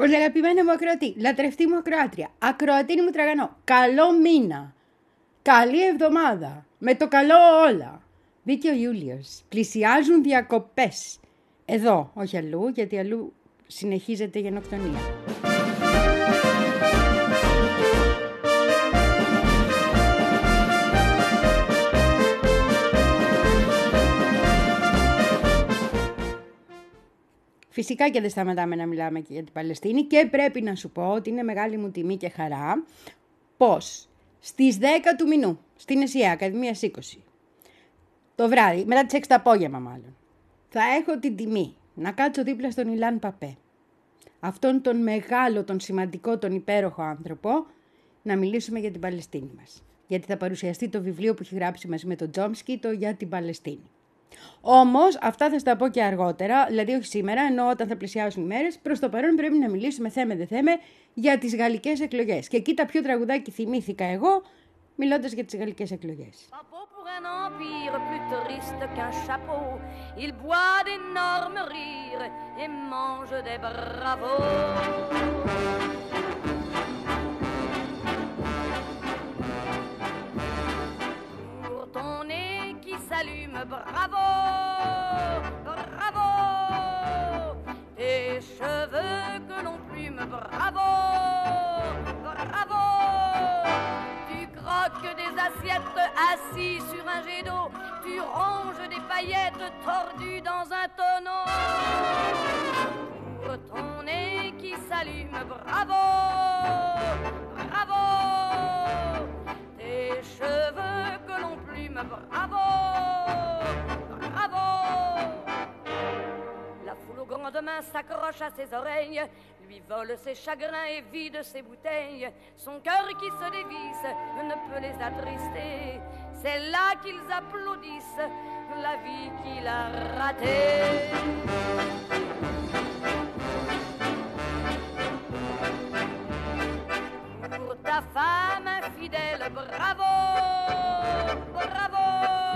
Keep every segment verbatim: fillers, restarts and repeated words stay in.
Πολύ αγαπημένη μου ακροατή, λατρευτή μου ακροάτρια, ακροατίνη μου τραγανό, καλό μήνα, καλή εβδομάδα, με το καλό όλα. Μπήκε ο Ιούλιος, πλησιάζουν διακοπές. Εδώ, όχι αλλού, γιατί αλλού συνεχίζεται η γενοκτονία. Φυσικά και δεν σταματάμε να μιλάμε και για την Παλαιστίνη και πρέπει να σου πω ότι είναι μεγάλη μου τιμή και χαρά πως στις δέκα του μηνού, στην ΕΣΥΑ, Ακαδημίας είκοσι, το βράδυ, μετά τις έξι το απόγευμα μάλλον, θα έχω την τιμή να κάτσω δίπλα στον Ιλάν Παπέ, αυτόν τον μεγάλο, τον σημαντικό, τον υπέροχο άνθρωπο, να μιλήσουμε για την Παλαιστίνη μας. Γιατί θα παρουσιαστεί το βιβλίο που έχει γράψει μαζί με τον Τζόμσκι, το για την Παλαιστίνη. Όμως, αυτά θα στα πω και αργότερα, δηλαδή όχι σήμερα, ενώ όταν θα πλησιάσουν οι μέρες, προς το παρόν πρέπει να μιλήσουμε, θέμε δε θέμε, για τις γαλλικές εκλογές. Και κοίτα ποιο τραγουδάκι θυμήθηκα εγώ, μιλώντας για τις γαλλικές εκλογές. S'allume, bravo, bravo, tes cheveux que l'on plume, bravo, bravo, tu croques des assiettes assis sur un jet d'eau, tu ronges des paillettes tordues dans un tonneau, pour ton nez qui s'allume, bravo, bravo, tes cheveux que l'on plume, bravo, bravo. La foule aux grandes mains s'accroche à ses oreilles, lui vole ses chagrins et vide ses bouteilles. Son cœur qui se dévisse ne peut les attrister. C'est là qu'ils applaudissent la vie qu'il a ratée. Pour ta femme infidèle, bravo, bravo.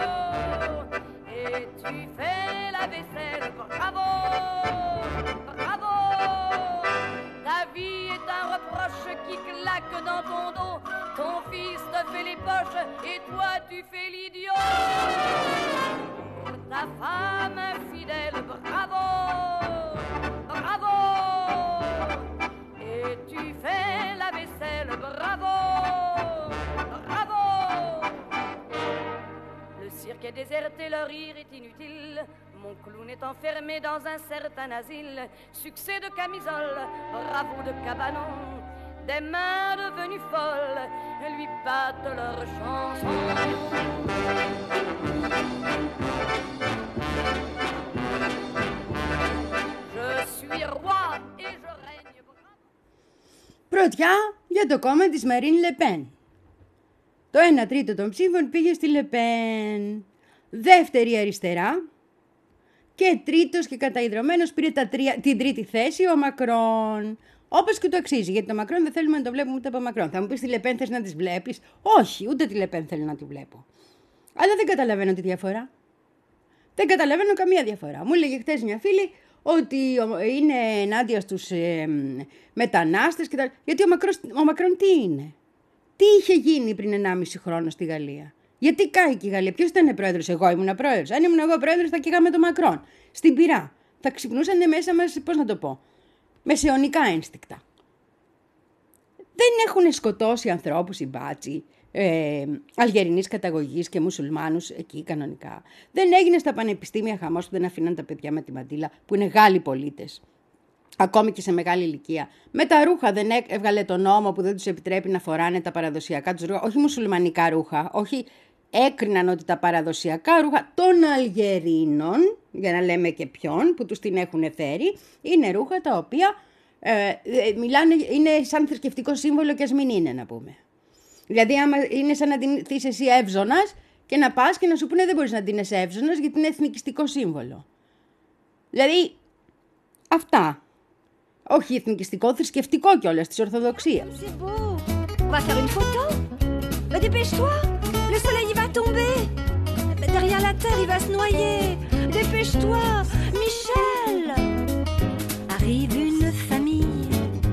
Et tu fais la vaisselle, bravo, bravo. Ta vie est un reproche qui claque dans ton dos. Ton fils te fait les poches et toi tu fais l'idiot. Pour ta femme infidèle, bravo, bravo. Et tu fais la vaisselle, bravo, bravo. Le cirque est déserté, le rire est inutile. Mon clown est enfermé dans un certain asile. Succès de camisole, bravo de cabanon. Des mains devenues folles lui battent leurs chansons. Je suis roi et je règne. Πρωτιά για το κόμμα της Μαρίν Λεπέν. Το ένα τρίτο των ψήφων πήγε στη Λεπέν. Δεύτερη αριστερά. Και τρίτος και καταϊδρωμένος πήρε τα τρία, την τρίτη θέση ο Μακρόν. Όπως και το αξίζει, γιατί το Μακρόν δεν θέλουμε να το βλέπουμε ούτε από Μακρόν. Θα μου πεις τη Λεπέν θες να τις βλέπεις? Όχι, ούτε τη Λεπέν θέλω να τη βλέπω. Αλλά δεν καταλαβαίνω τη διαφορά. Δεν καταλαβαίνω καμία διαφορά. Μου έλεγε χτες μια φίλη ότι είναι ενάντια στους ε, μετανάστες και τα... Γιατί ο Μακρόν, ο Μακρόν τι είναι? Τι είχε γίνει πριν ενάμιση χρόνο στη Γαλλία? Γιατί κάηκε η Γαλλία? Ποιος ήταν πρόεδρος? Εγώ ήμουν πρόεδρος. Αν ήμουν εγώ πρόεδρος θα καίγαμε τον Μακρόν. Στην πυρά. Θα ξυπνούσαν μέσα μας, πώς να το πω, μεσαιωνικά ένστικτα. Δεν έχουν σκοτώσει ανθρώπους οι μπάτσοι ε, αλγερινής καταγωγής και μουσουλμάνους εκεί κανονικά. Δεν έγινε στα πανεπιστήμια χαμός που δεν αφήναν τα παιδιά με τη μαντήλα, που είναι Γάλλοι πολίτες. Ακόμη και σε μεγάλη ηλικία. Με τα ρούχα δεν έβγαλε το νόμο που δεν τους επιτρέπει να φοράνε τα παραδοσιακά τους ρούχα, όχι μουσουλμανικά ρούχα, όχι, έκριναν ότι τα παραδοσιακά ρούχα των Αλγερίνων, για να λέμε και ποιον, που τους την έχουν φέρει, είναι ρούχα τα οποία ε, μιλάνε, είναι σαν θρησκευτικό σύμβολο και ας μην είναι, να πούμε. Δηλαδή άμα είναι σαν να την θείς εσύ εύζωνας και να πας και να σου πούνε δεν μπορείς να την είσαι εύζωνας γιατί είναι εθνικιστικό σύμβολο. Δηλαδή αυτά. Όχι εθνικιστικό, θρησκευτικό κιόλας της Ορθοδοξίας. On va faire une photo. Bah dépêche-toi. Le soleil va tomber. Derrière la terre, il va se noyer. Dépêche-toi, Michel. Arrive une famille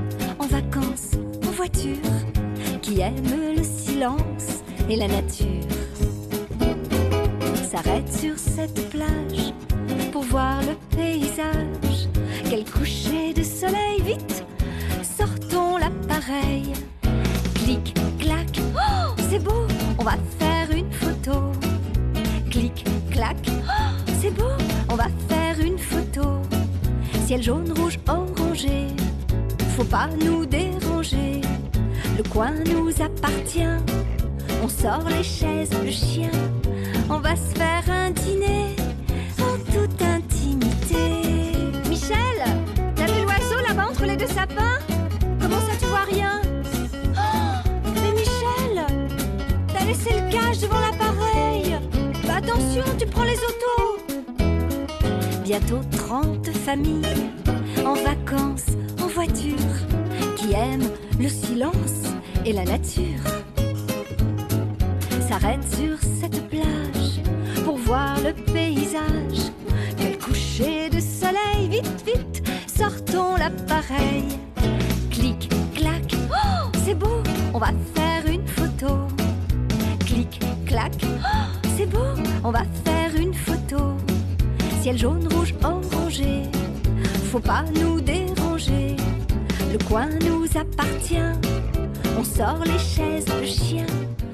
aime le silence et la nature s'arrête sur cette plage pour voir le paysage. Quel coucher de soleil, vite, sortons l'appareil. Clic, clac, oh, c'est beau, on va faire une photo. Clic, clac, oh, c'est beau, on va faire une photo. Ciel jaune, rouge, orangé, faut pas nous déranger. Le coin nous appartient, on sort les chaises, le chien. On va se faire un dîner en toute intimité. Michel, t'as vu l'oiseau là-bas entre les deux sapins? Comment ça tu vois rien? Oh, mais Michel, t'as laissé le cache devant l'appareil. Bah attention, tu prends les autos. Bientôt trente familles en vacances, en voiture, qui aiment le silence et la nature. S'arrête sur cette plage pour voir le paysage. Quel coucher de soleil, vite, vite, sortons l'appareil. Clic, clac, oh, c'est beau, on va faire une photo. Clic, clac, oh, c'est beau, on va faire une photo. Ciel jaune, rouge, orangé, faut pas nous déranger. Le coin nous appartient, on sort les chaises, le chien.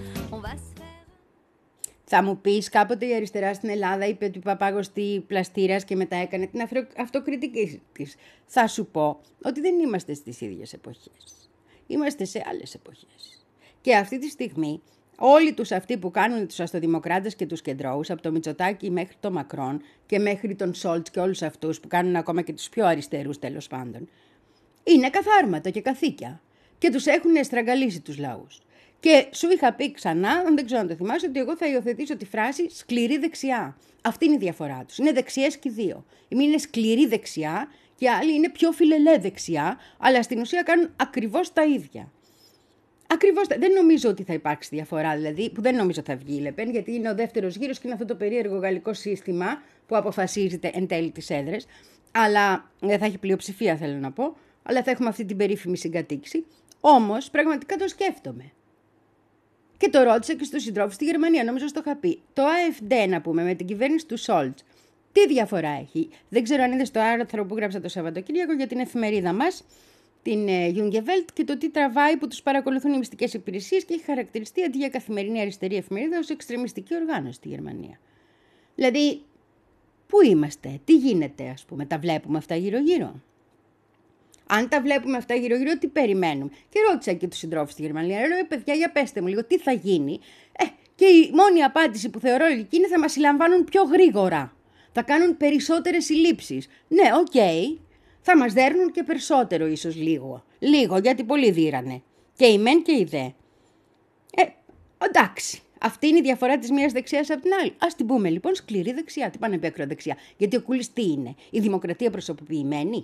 Θα μου πεις, κάποτε η αριστερά στην Ελλάδα είπε ότι ο Παπάγος τι πλαστήρας και μετά έκανε την αυτοκριτική της. Θα σου πω ότι δεν είμαστε στις ίδιες εποχές. Είμαστε σε άλλες εποχές. Και αυτή τη στιγμή όλοι τους αυτοί που κάνουν τους αστοδημοκράτες και τους κεντρώους, από το Μητσοτάκη μέχρι το Μακρόν και μέχρι τον Σόλτς και όλους αυτούς που κάνουν ακόμα και τους πιο αριστερούς τέλος πάντων, είναι καθάρματα και καθήκια και τους έχουν στραγγαλίσει τους λαούς. Και σου είχα πει ξανά, δεν ξέρω αν το θυμάσαι, ότι εγώ θα υιοθετήσω τη φράση σκληρή δεξιά. Αυτή είναι η διαφορά τους. Είναι δεξιές και οι δύο. Η μία είναι σκληρή δεξιά και η άλλη είναι πιο φιλελέ δεξιά, αλλά στην ουσία κάνουν ακριβώς τα ίδια. Ακριβώς, δεν νομίζω ότι θα υπάρξει διαφορά, δηλαδή, που δεν νομίζω θα βγει η Λεπέν, γιατί είναι ο δεύτερος γύρος και είναι αυτό το περίεργο γαλλικό σύστημα που αποφασίζεται εν τέλει τις έδρες, αλλά δεν θα έχει πλειοψηφία, θέλω να πω, αλλά θα έχουμε αυτή την περίφημη συγκατοίκηση. Όμως, πραγματικά το σκέφτομαι. Και το ρώτησα και στους συντρόφους στη Γερμανία, νομίζω στο είχα πει. Το AfD, να πούμε, με την κυβέρνηση του Σόλτς, τι διαφορά έχει? Δεν ξέρω αν είδες το άρθρο που γράψα το Σαββατοκύριακο για την εφημερίδα μας, την Junge Welt, και το τι τραβάει που τους παρακολουθούν οι μυστικές υπηρεσίες και έχει χαρακτηριστεί αντί για καθημερινή αριστερή εφημερίδα ως εξτρεμιστική οργάνωση στη Γερμανία. Δηλαδή, πού είμαστε, τι γίνεται, ας πούμε, τα βλέπουμε αυτά γύρω-γύρω? Αν τα βλέπουμε αυτά γύρω-γύρω, τι περιμένουμε? Και ρώτησα και τους συντρόφους στη Γερμανία, ρε παιδιά, για πέστε μου λίγο, τι θα γίνει? Ε, και η μόνη απάντηση που θεωρώ λογική είναι θα μας συλλαμβάνουν πιο γρήγορα. Θα κάνουν περισσότερες συλλήψεις. Ναι, οκ. Okay. Θα μας δέρνουν και περισσότερο ίσως λίγο. Λίγο, γιατί πολλοί δίρανε. Και η μεν και η δε. Ε, εντάξει. Αυτή είναι η διαφορά της μίας δεξιάς από την άλλη. Ας την πούμε λοιπόν σκληρή δεξιά. Τι πάνε επί ακροδεξιά? Γιατί ο Κούλης τι είναι? Η δημοκρατία προσωποποιημένη?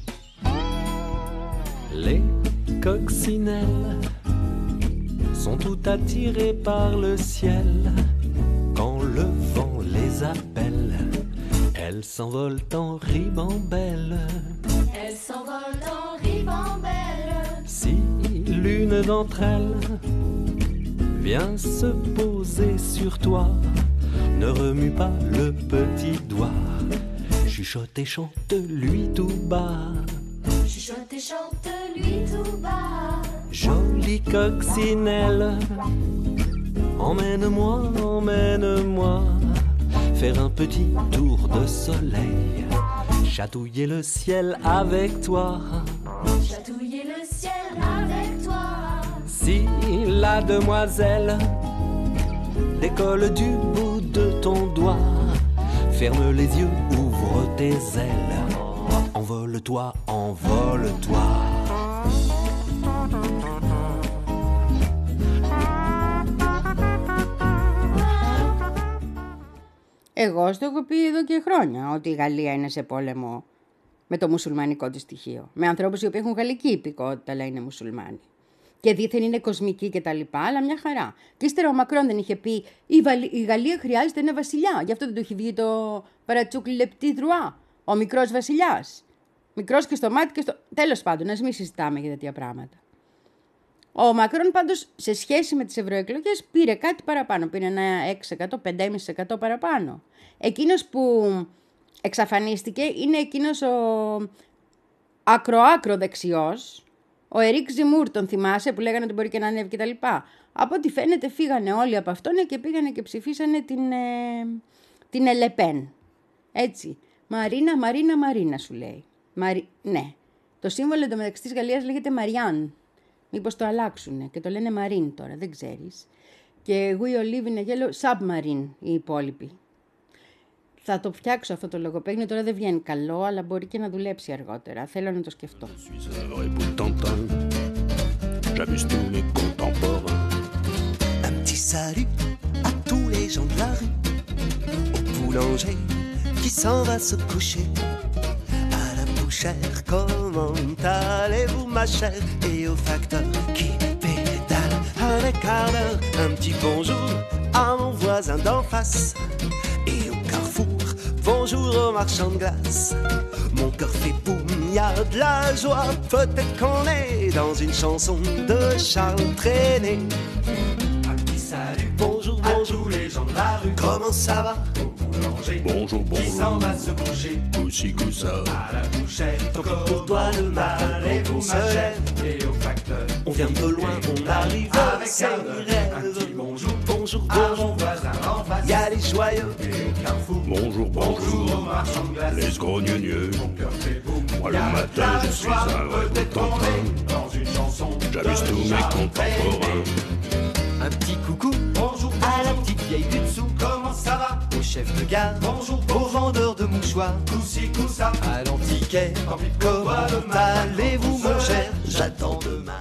Les coccinelles sont tout attirées par le ciel. Quand le vent les appelle, elles s'envolent en ribambelle. Elles s'envolent en ribambelle. Si l'une d'entre elles vient se poser sur toi, ne remue pas le petit doigt. Chuchote et chante-lui tout bas. Chuchote et chante-lui tout bas. Jolie coccinelle, emmène-moi, emmène-moi faire un petit tour de soleil, chatouiller le ciel avec toi. Chatouiller le ciel avec toi. Si la demoiselle décolle du bout de ton doigt, ferme les yeux, ouvre tes ailes, envole-toi, envole-toi. Εγώ στο έχω πει εδώ και χρόνια ότι η Γαλλία είναι σε πόλεμο με το μουσουλμανικό της στοιχείο. Με ανθρώπους οι οποίοι έχουν γαλλική υπηκότητα, αλλά είναι μουσουλμάνοι. Και δήθεν είναι κοσμικοί και τα λοιπά, αλλά μια χαρά. Και ύστερα ο Μακρόν δεν είχε πει η, Βαλ... η Γαλλία χρειάζεται ένα βασιλιά. Γι' αυτό δεν του έχει βγει το παρατσούκλι λεπτή δρουά. Ο μικρός βασιλιάς. Μικρός και στο μάτι και στο... Τέλος πάντων, ας μην συζητάμε για τέτοια πράγματα. Ο Μακρόν πάντως σε σχέση με τις ευρωεκλογές πήρε κάτι παραπάνω, πήρε ένα έξι τοις εκατό, πέντε κόμμα πέντε τοις εκατό παραπάνω. Εκείνος που εξαφανίστηκε είναι εκείνος ο ακροάκρο δεξιός, ο Ερίκ Ζιμούρ, τον θυμάσαι, που λέγανε ότι μπορεί και να ανέβει κτλ. Από ό,τι φαίνεται φύγανε όλοι από αυτόν και πήγανε και ψηφίσανε την, ε, την Ελεπέν. Έτσι. Μαρίνα, Μαρίνα, Μαρίνα σου λέει. Μαρι... Ναι. Το σύμβολο εντωμεταξύ της Γαλλίας λέγεται Μαριάν. Μήπως το αλλάξουνε και το λένε Μαρίν τώρα, δεν ξέρεις. Και We Olive είναι γέλο Submarine οι υπόλοιποι. Θα το φτιάξω αυτό το λογοπαίγνιο, τώρα δεν βγαίνει καλό, αλλά μπορεί και να δουλέψει αργότερα. Θέλω να το σκεφτώ. Un petit salut à tous les gens de la rue, au boulanger qui s'en va se coucher, à la bouchère, comment allez-vous ma chère, et au facteur qui pédale avec ardeur, un petit bonjour à mon voisin d'en face, et au carrefour, bonjour au marchand de glace. Mon cœur fait boum, y a de la joie, peut-être qu'on est dans une chanson de Charles Trenet. Salut, bonjour, bonjour les gens de la rue. Comment ça va? Au boulanger, bonjour, bonjour. Qui s'en va se coucher? Coussi, coussa. À la bouchère, ton corps doit le mal et vous ma chère. Et au facteur, on vient de loin, on arrive avec un petit bonjour, bonjour, bonjour. À mon voisin en face, y a les joyeux. Et au carrefour, bonjour, bonjour. Au marchand de glace, les grogneux. Mon cœur fait boum. Moi le matin, je suis un vrai contemporain. Dans une chanson, j'amuse tous mes contemporains. Un petit coucou, bonjour, à la petite vieille du dessous, comment ça va? Au chef de gare, bonjour, au vendeur de mouchoirs, coussi coussa, à l'antiquaire, comment allez-vous mon cher, j'attends demain.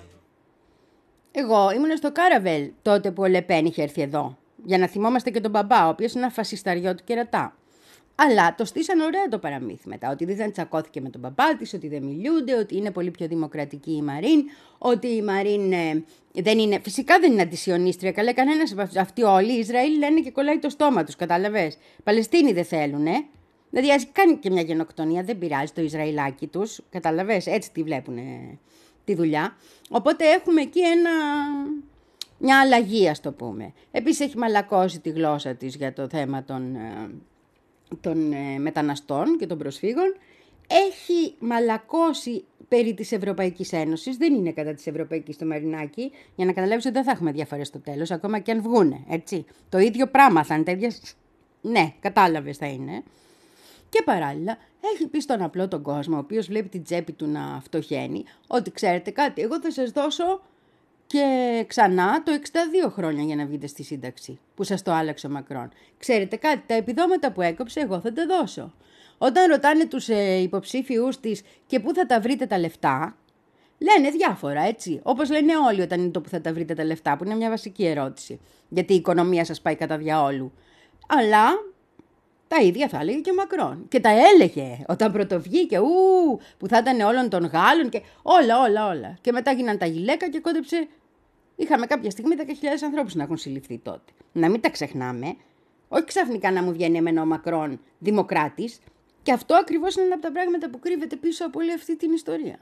Εγώ ήμουν στο Κάραβελ τότε που ο Λεπέν είχε έρθει εδώ, για να θυμόμαστε και τον μπαμπά, ο οποίος είναι ένα φασισταριό του κερατά. Αλλά το στήσαν ωραία το παραμύθι μετά, ότι δεν τσακώθηκε με τον παπά της, ότι δεν μιλούνται, ότι είναι πολύ πιο δημοκρατική η Μαρίν, ότι η Μαρίν ε, δεν είναι, φυσικά δεν είναι αντισιωνίστρια, καλά κανένας από αυτοί όλοι, οι Ισραήλ λένε και κολλάει το στόμα τους, κατάλαβες. Παλαιστίνοι δεν θέλουνε, δηλαδή ας κάνει και μια γενοκτονία, δεν πειράζει το Ισραηλάκι τους, κατάλαβες, έτσι τη βλέπουν τη δουλειά. Οπότε έχουμε εκεί ένα... μια αλλαγή, ας το πούμε. Επίσης έχει μαλακώσει τη γλώσσα της για το θέμα των... των ε, μεταναστών και των προσφύγων, έχει μαλακώσει περί της Ευρωπαϊκής Ένωσης, δεν είναι κατά της Ευρωπαϊκής το Μαρινάκι, για να καταλάβεις ότι δεν θα έχουμε διαφορές στο τέλος, ακόμα και αν βγούνε, έτσι. Το ίδιο πράγμα θα είναι, τέτοια... ναι, κατάλαβες θα είναι. Και παράλληλα έχει πει στον απλό τον κόσμο, ο οποίος βλέπει την τσέπη του να φτωχαίνει, ότι ξέρετε κάτι, εγώ θα σας δώσω και ξανά το εξήντα δύο χρόνια για να βγείτε στη σύνταξη, που σας το άλλαξε ο Μακρόν. Ξέρετε κάτι, τα επιδόματα που έκοψε εγώ θα τα δώσω. Όταν ρωτάνε τους ε, υποψήφιους της και πού θα τα βρείτε τα λεφτά, λένε διάφορα, έτσι. Όπως λένε όλοι όταν είναι το που θα τα βρείτε τα λεφτά, που είναι μια βασική ερώτηση. Γιατί η οικονομία σας πάει κατά διαόλου. Αλλά τα ίδια θα έλεγε και ο Μακρόν. Και τα έλεγε όταν πρωτοβγήκε, ου, που θα ήταν όλων των Γάλλων και όλα, όλα, όλα. Και μετά γίναν τα γυλαίκα και κόντεψε. Είχαμε κάποια στιγμή δέκα χιλιάδες ανθρώπους να έχουν συλληφθεί τότε. Να μην τα ξεχνάμε. Όχι ξαφνικά να μου βγαίνει εμένα ο Μακρόν δημοκράτης. Και αυτό ακριβώς είναι ένα από τα πράγματα που κρύβεται πίσω από όλη αυτή την ιστορία.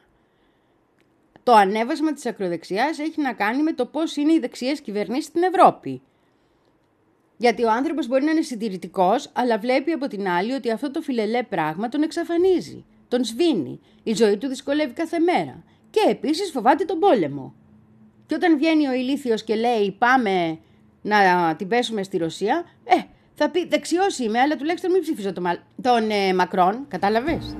Το ανέβασμα της ακροδεξιάς έχει να κάνει με το πώς είναι οι δεξιές κυβερνήσεις στην Ευρώπη. Γιατί ο άνθρωπος μπορεί να είναι συντηρητικός, αλλά βλέπει από την άλλη ότι αυτό το φιλελέ πράγμα τον εξαφανίζει, τον σβήνει. Η ζωή του δυσκολεύει κάθε μέρα. Και επίσης φοβάται τον πόλεμο. Και όταν βγαίνει ο ηλίθιος και λέει πάμε να την πέσουμε στη Ρωσία, ε, θα πει δεξιός είμαι, αλλά τουλάχιστον μην ψηφίζω τον, τον ε, Μακρόν, κατάλαβες.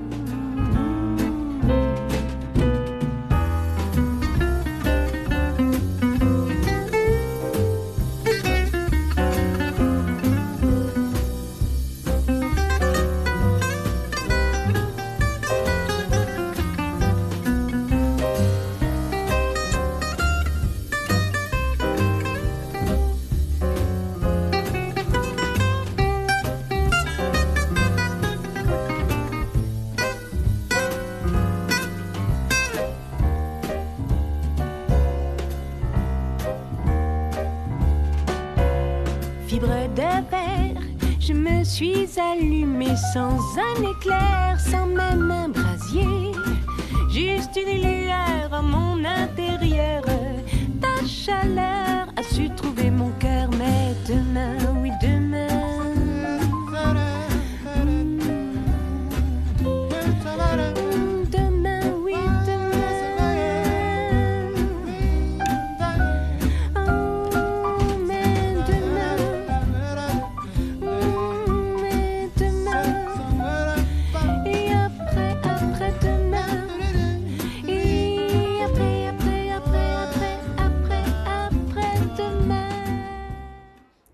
Je me suis allumée sans un éclair, sans même un brasier. Juste une lueur à mon intérieur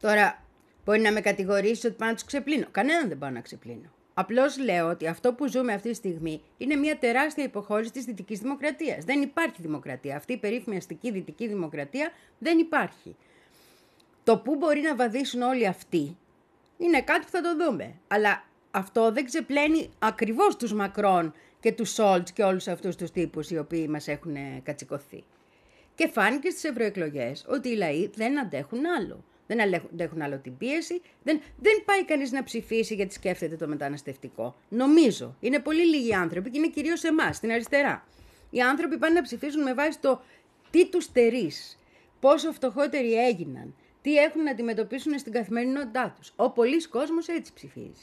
Τώρα, μπορεί να με κατηγορήσεις ότι πάω να τους ξεπλύνω. Κανέναν δεν πάω να ξεπλύνω. Απλώς λέω ότι αυτό που ζούμε αυτή τη στιγμή είναι μια τεράστια υποχώρηση της δυτικής δημοκρατίας. Δεν υπάρχει δημοκρατία. Αυτή η περίφημη αστική δυτική δημοκρατία δεν υπάρχει. Το που μπορεί να βαδίσουν όλοι αυτοί είναι κάτι που θα το δούμε. Αλλά αυτό δεν ξεπλένει ακριβώς τους Μακρόν και τους Σόλτς και όλους αυτούς τους τύπους οι οποίοι μας έχουν κατσικωθεί. Και φάνηκε στις ευρωεκλογές ότι οι λαοί δεν αντέχουν άλλο. Δεν αντέχουν άλλο την πίεση. Δεν, δεν πάει κανείς να ψηφίσει γιατί σκέφτεται το μεταναστευτικό. Νομίζω. Είναι πολύ λίγοι άνθρωποι και είναι κυρίως εμάς, στην αριστερά. Οι άνθρωποι πάνε να ψηφίσουν με βάση το τι τους στερείς, πόσο φτωχότεροι έγιναν, τι έχουν να αντιμετωπίσουν στην καθημερινότητά τους. Ο πολλής κόσμος έτσι ψηφίζει.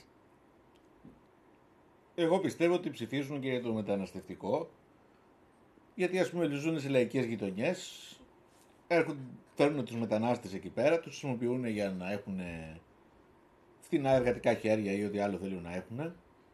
Εγώ πιστεύω ότι ψηφίζουν και για το μεταναστευτικό, γιατί ας πούμε ζουν σε λαϊκές γειτονιές, έρχονται, φέρνουν τους μετανάστες εκεί πέρα, τους χρησιμοποιούν για να έχουν φθηνά εργατικά χέρια ή ό,τι άλλο θέλουν να έχουν.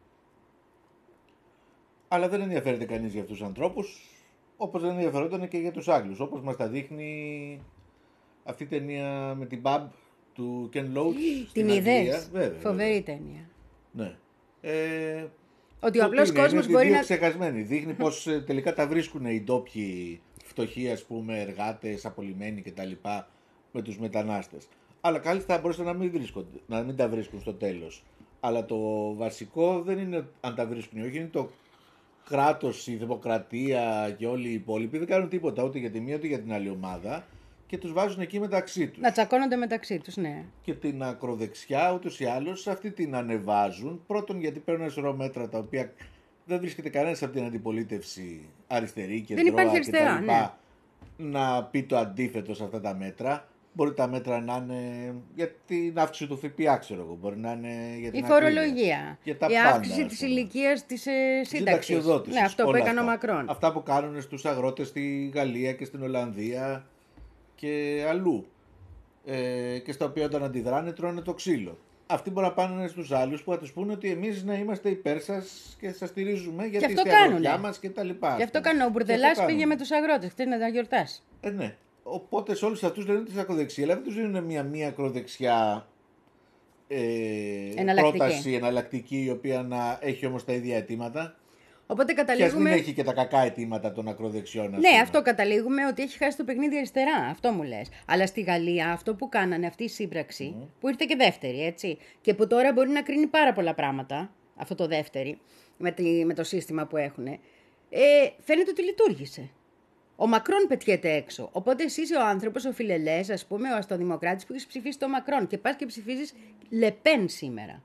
Αλλά δεν ενδιαφέρεται κανείς για αυτούς τους ανθρώπους, όπως δεν ενδιαφερόταν και για τους Άγγλους, όπως μας τα δείχνει αυτή η ταινία με την Μπαμπ του Ken Loach. Την είδες? Φοβερή ταινία. Ναι. Ε, ότι ο απλός κόσμος μπορεί να... ξεχασμένοι. Δείχνει πως τελικά τα βρίσκουν οι ντόπιοι φτωχοί, ας πούμε, εργάτες, απολυμμένοι κτλ. Με τους μετανάστες. Αλλά κάλλιστα μπορούσαν να μην, να μην τα βρίσκουν στο τέλος. Αλλά το βασικό δεν είναι αν τα βρίσκουν ή όχι, είναι το κράτος, η δημοκρατία και όλοι οι υπόλοιποι δεν κάνουν τίποτα ούτε για τη μία ούτε για την άλλη ομάδα και τους βάζουν εκεί μεταξύ τους. Να τσακώνονται μεταξύ τους, ναι. Και την ακροδεξιά ούτως ή άλλως αυτή την ανεβάζουν. Πρώτον γιατί παίρνουν ένα σωρό μέτρα τα οποία δεν βρίσκεται κανένας από την αντιπολίτευση αριστερή και δεν υπάρχει αριστερά, ναι. Να πει το αντίθετο σε αυτά τα μέτρα. Μπορεί τα μέτρα να είναι για την αύξηση του ΦΠΑ, ξέρω εγώ. Μπορεί να είναι για την η φορολογία. Για τα η πάντα, αύξηση της ηλικίας της ε, σύνταξης. Ναι, αυτό που έκανε ο Μακρόν. Αυτά που κάνουν στους αγρότες στη Γαλλία και στην Ολλανδία και αλλού. Ε, και στα οποία όταν αντιδράνε τρώνε το ξύλο. Αυτοί μπορεί να πάνε στους άλλους που θα τους πούνε ότι εμείς να είμαστε υπέρ σας και σας στηρίζουμε γιατί είστε αγροτιά μας και τα λοιπά. Γι' αυτό κάνουν. Ο Μπουρδελάς πήγε με τους αγρότες. Χθες να τα γιορτάσει. Ε, ναι. Οπότε σε όλους αυτούς λένε ότι είναι ακροδεξιά, αλλά δεν τους δίνουν μια μία ακροδεξιά ε, εναλλακτική. πρόταση εναλλακτική, η οποία να έχει όμως τα ίδια αιτήματα. Οπότε καταλήγουμε... Και ας μην έχει και τα κακά αιτήματα των ακροδεξιών. Ναι, πούμε. Αυτό καταλήγουμε ότι έχει χάσει το παιχνίδι αριστερά. Αυτό μου λες. Αλλά στη Γαλλία αυτό που κάνανε, αυτή η σύμπραξη, mm. που ήρθε και δεύτερη, έτσι, και που τώρα μπορεί να κρίνει πάρα πολλά πράγματα, αυτό το δεύτερη, με, τη, με το σύστημα που έχουν, ε, φαίνεται ότι λειτουργήσε. Ο Μακρόν πετιέται έξω. Οπότε εσύ είσαι ο άνθρωπος, ο φιλελές, ας πούμε, ο αστοδημοκράτης που έχεις ψηφίσει το Μακρόν και πας και ψηφίζεις Λεπέν σήμερα.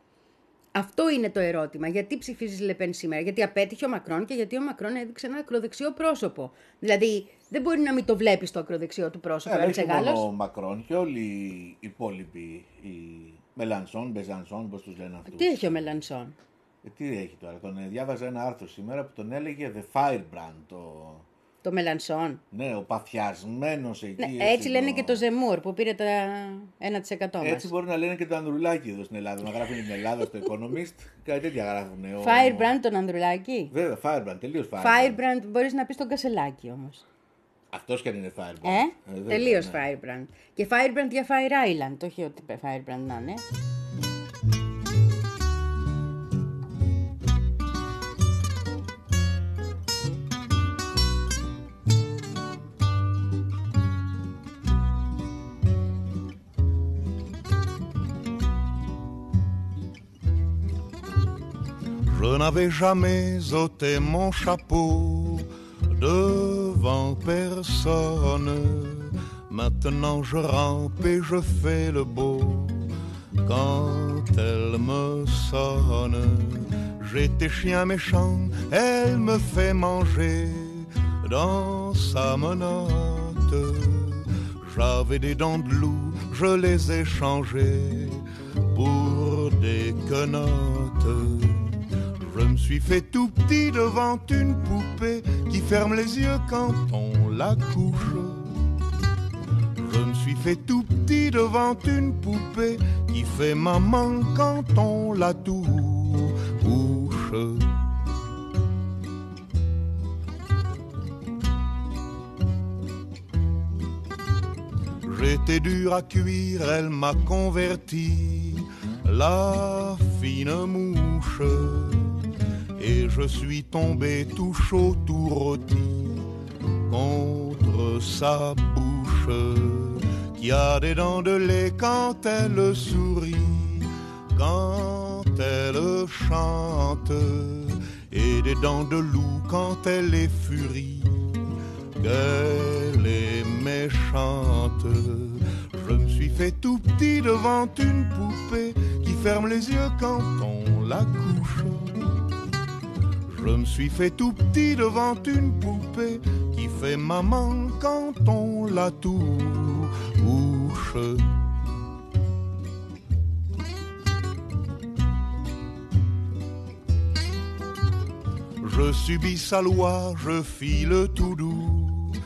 Αυτό είναι το ερώτημα. Γιατί ψηφίζεις Λεπέν σήμερα? Γιατί απέτυχε ο Μακρόν και γιατί ο Μακρόν έδειξε ένα ακροδεξιό πρόσωπο. Δηλαδή δεν μπορεί να μην το βλέπεις το ακροδεξιό του πρόσωπο. Ε, όχι μόνο ο Μακρόν και όλοι οι υπόλοιποι, οι Μελανσόν, Μπεζανσόν, πώς τους λένε αυτούς. Τι έχει ο Μελανσόν? Ε, τι έχει τώρα? Τον διάβαζα ένα άρθρο σήμερα που τον έλεγε The Firebrand. Το... Το Μελανσόν. Ναι, ο παθιασμένος εκεί. Ναι, έτσι, έτσι λένε το... και το Ζεμούρ που πήρε τα ένα τοις εκατό μας. Έτσι μπορεί να λένε και το Ανδρουλάκη εδώ στην Ελλάδα. Να γράφουν την Ελλάδα στο Economist. Κάτι τέτοια γράφουν. Ο... Firebrand τον Ανδρουλάκη. Βέβαια, Firebrand, τελείως Firebrand. Firebrand μπορείς να πεις τον Κασελάκη όμως. Αυτός και αν είναι Firebrand. Ε, ε τελείως ναι. Firebrand. Και Firebrand για Fire Island, όχι ότι Firebrand να είναι. Je n'avais jamais ôté mon chapeau devant personne. Maintenant je rampe et je fais le beau quand elle me sonne. J'étais chien méchant, elle me fait manger dans sa menotte. J'avais des dents de loup, je les ai changées pour des quenottes. Je me suis fait tout petit devant une poupée qui ferme les yeux quand on la couche. Je me suis fait tout petit devant une poupée qui fait maman quand on la touche. J'étais dur à cuire, elle m'a converti, la fine mouche. Et je suis tombé tout chaud, tout rôti contre sa bouche, qui a des dents de lait quand elle sourit, quand elle chante, et des dents de loup quand elle est furie, qu'elle est méchante. Je me suis fait tout petit devant une poupée qui ferme les yeux quand on la couche. Je me suis fait tout petit devant une poupée qui fait maman quand on la touche. Je subis sa loi, je file tout doux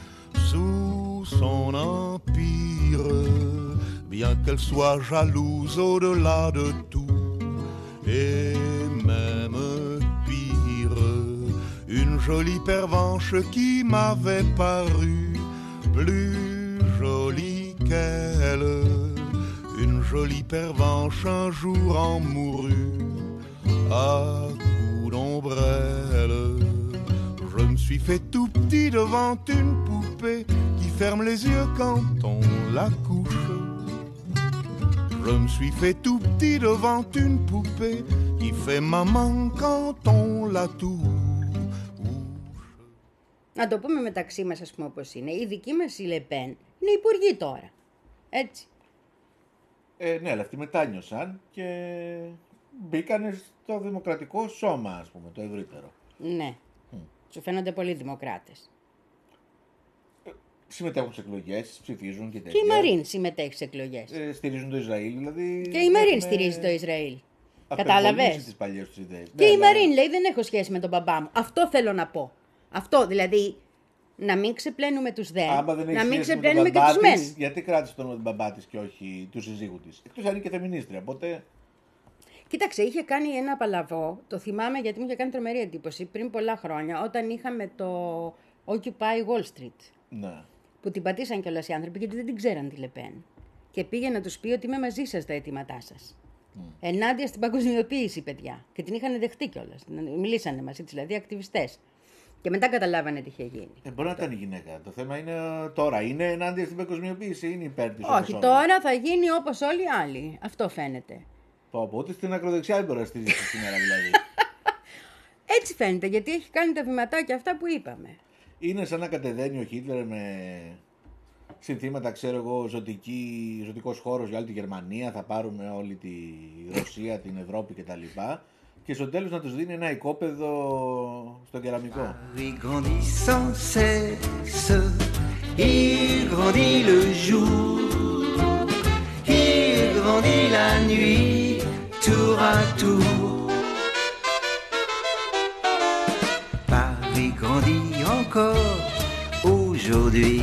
sous son empire, bien qu'elle soit jalouse au-delà de tout, et même pire, une jolie pervenche qui m'avait paru plus jolie qu'elle, une jolie pervenche un jour en mourut à coups d'ombrelle. Je me suis fait tout petit devant une poupée qui ferme les yeux quand on la couche. Je me suis fait tout petit devant une poupée qui fait maman quand on la touche. Να το πούμε μεταξύ μας, ας πούμε, όπως είναι. Η δική μας η Λεπέν είναι υπουργή τώρα. Έτσι. Ε, ναι, αλλά αυτοί μετάνιωσαν και μπήκανε στο δημοκρατικό σώμα, ας πούμε, το ευρύτερο. Ναι. Mm. Σου φαίνονται πολύ δημοκράτες. Ε, συμμετέχουν σε εκλογές, ψηφίζουν και τέτοια. Και η Μαρίν συμμετέχει σε εκλογές. Ε, στηρίζουν το Ισραήλ, δηλαδή. Και η Μαρίν στηρίζει το Ισραήλ. Κατάλαβες. Τις παλιές τους ιδέες. Και ναι, η αλλά... Μαρίν λέει δεν έχω σχέση με τον μπαμπά μου. Αυτό θέλω να πω. Αυτό δηλαδή. Να μην ξεπλένουμε τους δε. Άμα δεν να μην ξεπλένουμε και τους μεν. Γιατί κράτησε τον μπαμπά της και όχι του συζύγου της. Εκτός αν είναι και φεμινίστρια. Οπότε. Κοίταξε, είχε κάνει ένα παλαβό, το θυμάμαι γιατί μου είχε κάνει τρομερή εντύπωση πριν πολλά χρόνια, όταν είχαμε το Occupy Wall Street. Ναι. Που την πατήσαν κιόλας οι άνθρωποι γιατί δεν την ξέραν τη Λεπέν. Και πήγε να τους πει ότι είμαι μαζί σας τα αιτήματά σας. Mm. Ενάντια στην παγκοσμιοποίηση, παιδιά. Και την είχαν δεχτεί κιόλας. Μιλήσανε μαζί της, δηλαδή ακτιβιστές. Και μετά καταλάβανε τι είχε γίνει. Ε, μπορεί να ήταν η γυναίκα. Το θέμα είναι τώρα. Είναι ενάντια στην παγκοσμιοποίηση ή είναι υπέρ της? Όχι, τώρα θα γίνει όπως όλοι οι άλλοι. Αυτό φαίνεται. Πω, πω, ούτε στην ακροδεξιά δεν μπορεί να στηρίζει σήμερα δηλαδή. Έτσι φαίνεται, γιατί έχει κάνει τα βηματάκια αυτά που είπαμε. Είναι σαν να κατεδένει ο Χίτλερ με συνθήματα, ξέρω εγώ, ζωτική, ζωτικός χώρος για όλη τη Γερμανία, θα πάρουμε όλη τη Ρωσία, την Ευρώπη κτλ. Και στο τέλος να τους δίνει ένα οικόπεδο στον κεραμικό. Il grandit sans cesse, il grandit le jour, il grandit la nuit, tour à tour. Paris grandit encore aujourd'hui.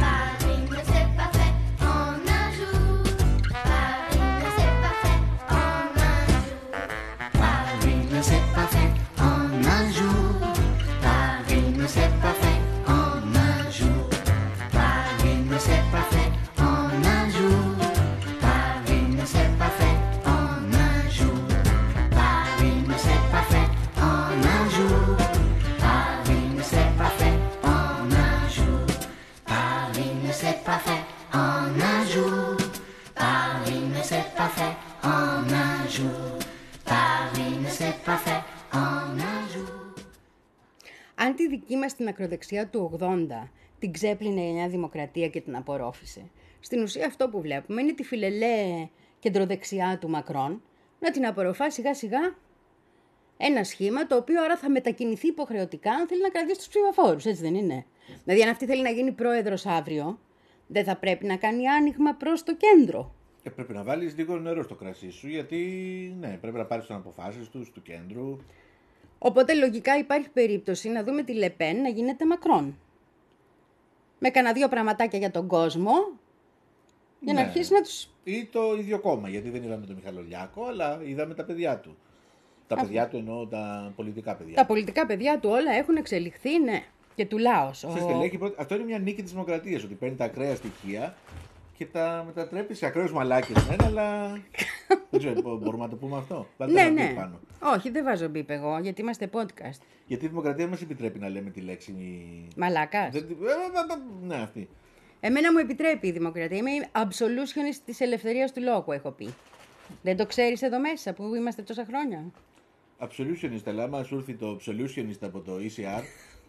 Αν τη δική μας την ακροδεξιά του ογδόντα την ξέπλυνε η Νέα Δημοκρατία και την απορρόφησε, στην ουσία αυτό που βλέπουμε είναι τη φιλελέ κεντροδεξιά του Μακρόν να την απορροφά σιγά σιγά ένα σχήμα το οποίο άρα θα μετακινηθεί υποχρεωτικά αν θέλει να κρατήσει τους ψηφοφόρους, έτσι δεν είναι? Δηλαδή αν αυτή θέλει να γίνει πρόεδρος αύριο, δεν θα πρέπει να κάνει άνοιγμα προς το κέντρο. Και πρέπει να βάλεις λίγο νερό στο κρασί σου, γιατί ναι, πρέπει να πάρεις τις αποφάσεις τους, του κέντρου. Οπότε λογικά υπάρχει περίπτωση να δούμε τη Λεπέν να γίνεται Μακρόν. Με κανένα δύο πραγματάκια για τον κόσμο, για ναι. να αρχίσει να τους... Ή το ίδιο κόμμα, γιατί δεν είδαμε τον Μιχαλολιάκο, αλλά είδαμε τα παιδιά του. Τα Α, παιδιά του εννοώ τα πολιτικά παιδιά. Τα πολιτικά παιδιά του όλα έχουν εξελιχθεί, ναι. Και του Λάος. Ο... Στελέχη, αυτό είναι μια νίκη της δημοκρατίας, ότι παίρνει τα ακραία στοιχεία και τα μετατρέπει σε ακραίους μαλάκες μένα, αλλά δεν ξέρω, μπορούμε να το πούμε αυτό. Ναι, ναι. Πάνω. Όχι, δεν βάζω μπίπ εγώ, γιατί είμαστε podcast. Γιατί η δημοκρατία μας επιτρέπει να λέμε τη λέξη μαλάκας. Δεν... Ναι, αυτή. Εμένα μου επιτρέπει η δημοκρατία. Είμαι absolutionist της ελευθερίας του λόγου, έχω πει. Δεν το ξέρεις εδώ μέσα που είμαστε τόσα χρόνια. Absolutionist, αλλά άμα σου έρθει το absolutionist από το ι σι αρ,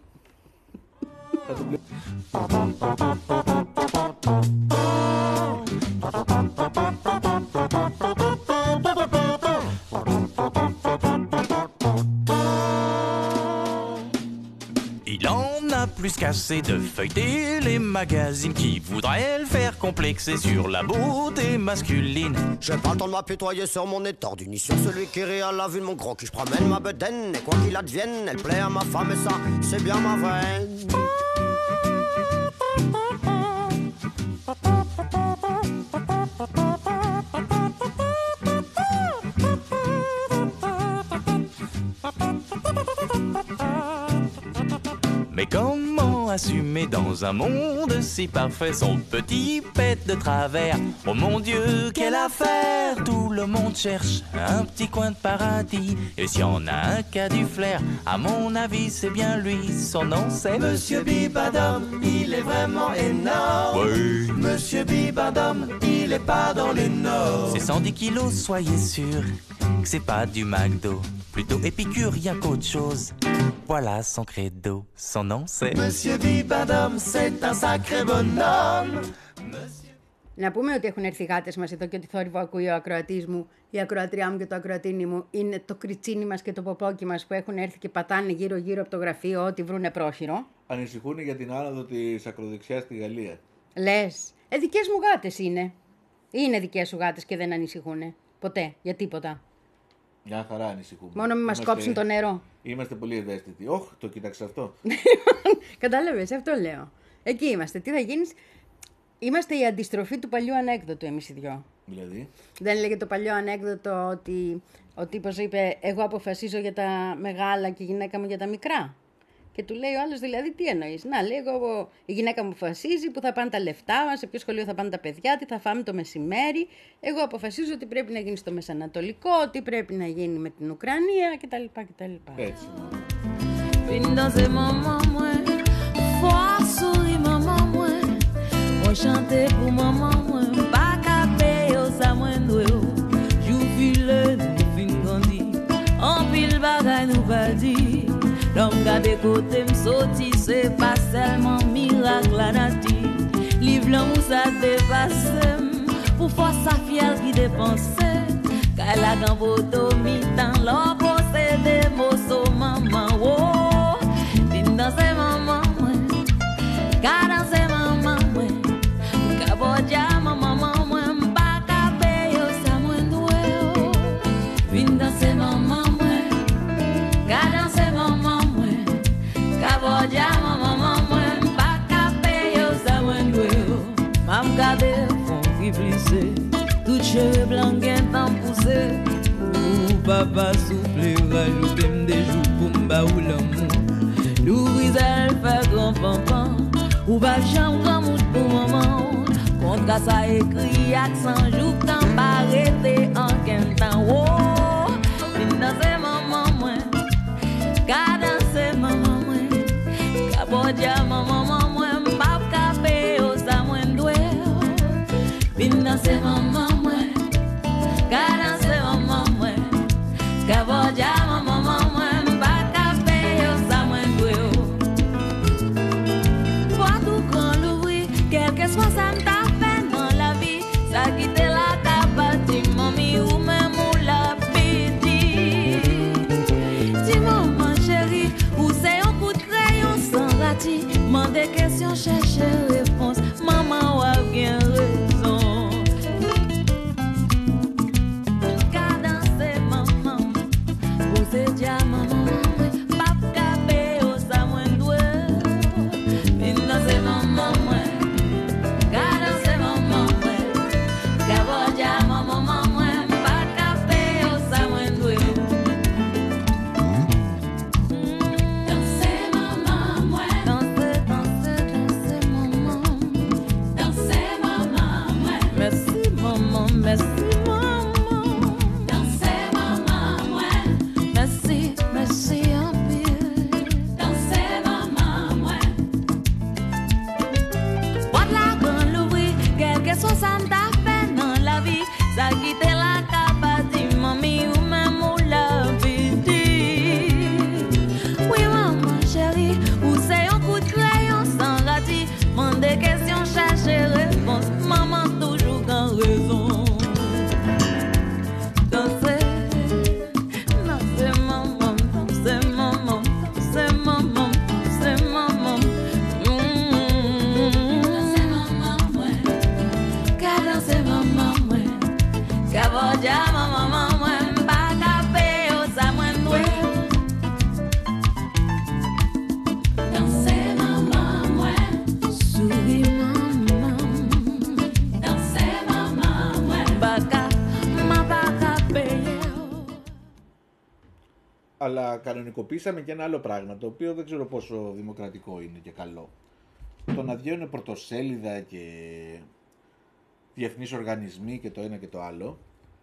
θα το Il en a plus qu'assez de feuilleter les magazines qui voudraient le faire complexer sur la beauté masculine. J'ai pas le temps de m'apitoyer sur mon étendue, ni sur celui qui rit à la vue de mon gros cul. Je promène ma bedaine, et quoi qu'il advienne, elle plaît à ma femme et ça, c'est bien ma veine. Mais comment assumer dans un monde si parfait son petit pet de travers? Oh mon Dieu, quelle affaire! Tout le monde cherche un petit coin de paradis. Et si on a un cas du flair, à mon avis c'est bien lui. Son nom c'est Monsieur Bibadom, il est vraiment énorme. Oui. Monsieur Bibadom, il est pas dans les normes. C'est cent dix kilos, soyez sûr que c'est pas du McDo. Plutôt épicurien qu'autre chose. Voilà son credo, son nom c'est Monsieur Bibadom, c'est un sacré bonhomme. Να πούμε ότι έχουν έρθει γάτες μας εδώ και ότι θόρυβο ακούει ο ακροατής μου, η ακροατριά μου και το ακροατίνι μου είναι το κριτσίνι μας και το ποπόκι μας που έχουν έρθει και πατάνε γύρω-γύρω από το γραφείο ό,τι βρούνε πρόχειρο. Ανησυχούν για την άνοδο της ακροδεξιάς στη Γαλλία. Λες, ε, δικές μου γάτες είναι. Είναι δικές σου γάτες και δεν ανησυχούνε. Ποτέ, για τίποτα. Μια χαρά ανησυχούμε. Μόνο μην μας είμαστε... κόψουν το νερό. Είμαστε πολύ ευαίσθητοι. Όχι, το κοίταξε αυτό. Κατάλαβες, αυτό λέω. Εκεί είμαστε. Τι θα γίνεις? Είμαστε η αντιστροφή του παλιού ανέκδοτου εμείς οι δυο. Δηλαδή. Δεν έλεγε το παλιό ανέκδοτο ότι ο τύπος είπε εγώ αποφασίζω για τα μεγάλα και η γυναίκα μου για τα μικρά. Και του λέει ο άλλος δηλαδή τι εννοείς? Να λέει εγώ η γυναίκα μου αποφασίζει που θα πάνε τα λεφτά μας, σε ποιο σχολείο θα πάνε τα παιδιά, τι θα φάμε το μεσημέρι. Εγώ αποφασίζω τι πρέπει να γίνει στο Μεσανατολικό, τι πρέπει να γίνει με την Ουκρανία κτλ. κτλ. Έτσι. L'homme gade kote m'soti, c'est pas seulement miracle la nati. Livre l'amour ça dépasse, pour force sa fière qui dépense. Qu'elle a dans vos domis, dans l'or possédé, mosso maman, oh. Vin dans ses mamans, ouais. Car dans ses mamans, ouais. Kabodia, maman, ouais. M'baka payo, sa mwen doué, oh. Vin dans ses mamans, ouais. Car dans ses mamans, Kabodia, maman, maman, pas capé, yo, ça mwen doué, yo. Mam gade, fon ki plissé, tout cheveux blanc gen tan poussé. Ou papa souffle, rajoute m'des jours pour m'ba ou l'amour. Lou rizel fait grand pampan, ou ba jam grand mout pour maman. Kontra sa écrit accent, jouk tan parete en ken tan, oh. Fin dans ses maman, mwen, ka dans ses maman, Kabodia, maman, maman, m'pap kape, yo, sa mwen dwe. Vin dans ses maman, mwen, ka dans ses maman, mwen. Kabodia, maman, maman, m'pap kape, yo, sa mwen dwe. Pour tout grand l'ouvri, quel que soit ça m'ta fait dans la vie, ça quitte la capati, mami, ou même ou la piti. Si maman chérie, ou c'est un coup de crayon sans rati, m'en des questions, chercher réponse, maman ou a bien raison. Cadence maman, ou c'est dia maman, pap capé au sa mwen doué. Maintenant c'est maman, cadence maman, Kabodia, maman, maman, pap capé au sa mwen doué. Danser maman, danser, danser, danser maman. Αλλά κανονικοποίησαμε και ένα άλλο πράγμα, το οποίο δεν ξέρω πόσο δημοκρατικό είναι και καλό. Το να βγαίνουν πρωτοσέλιδα και διεθνείς οργανισμοί και το ένα και το άλλο,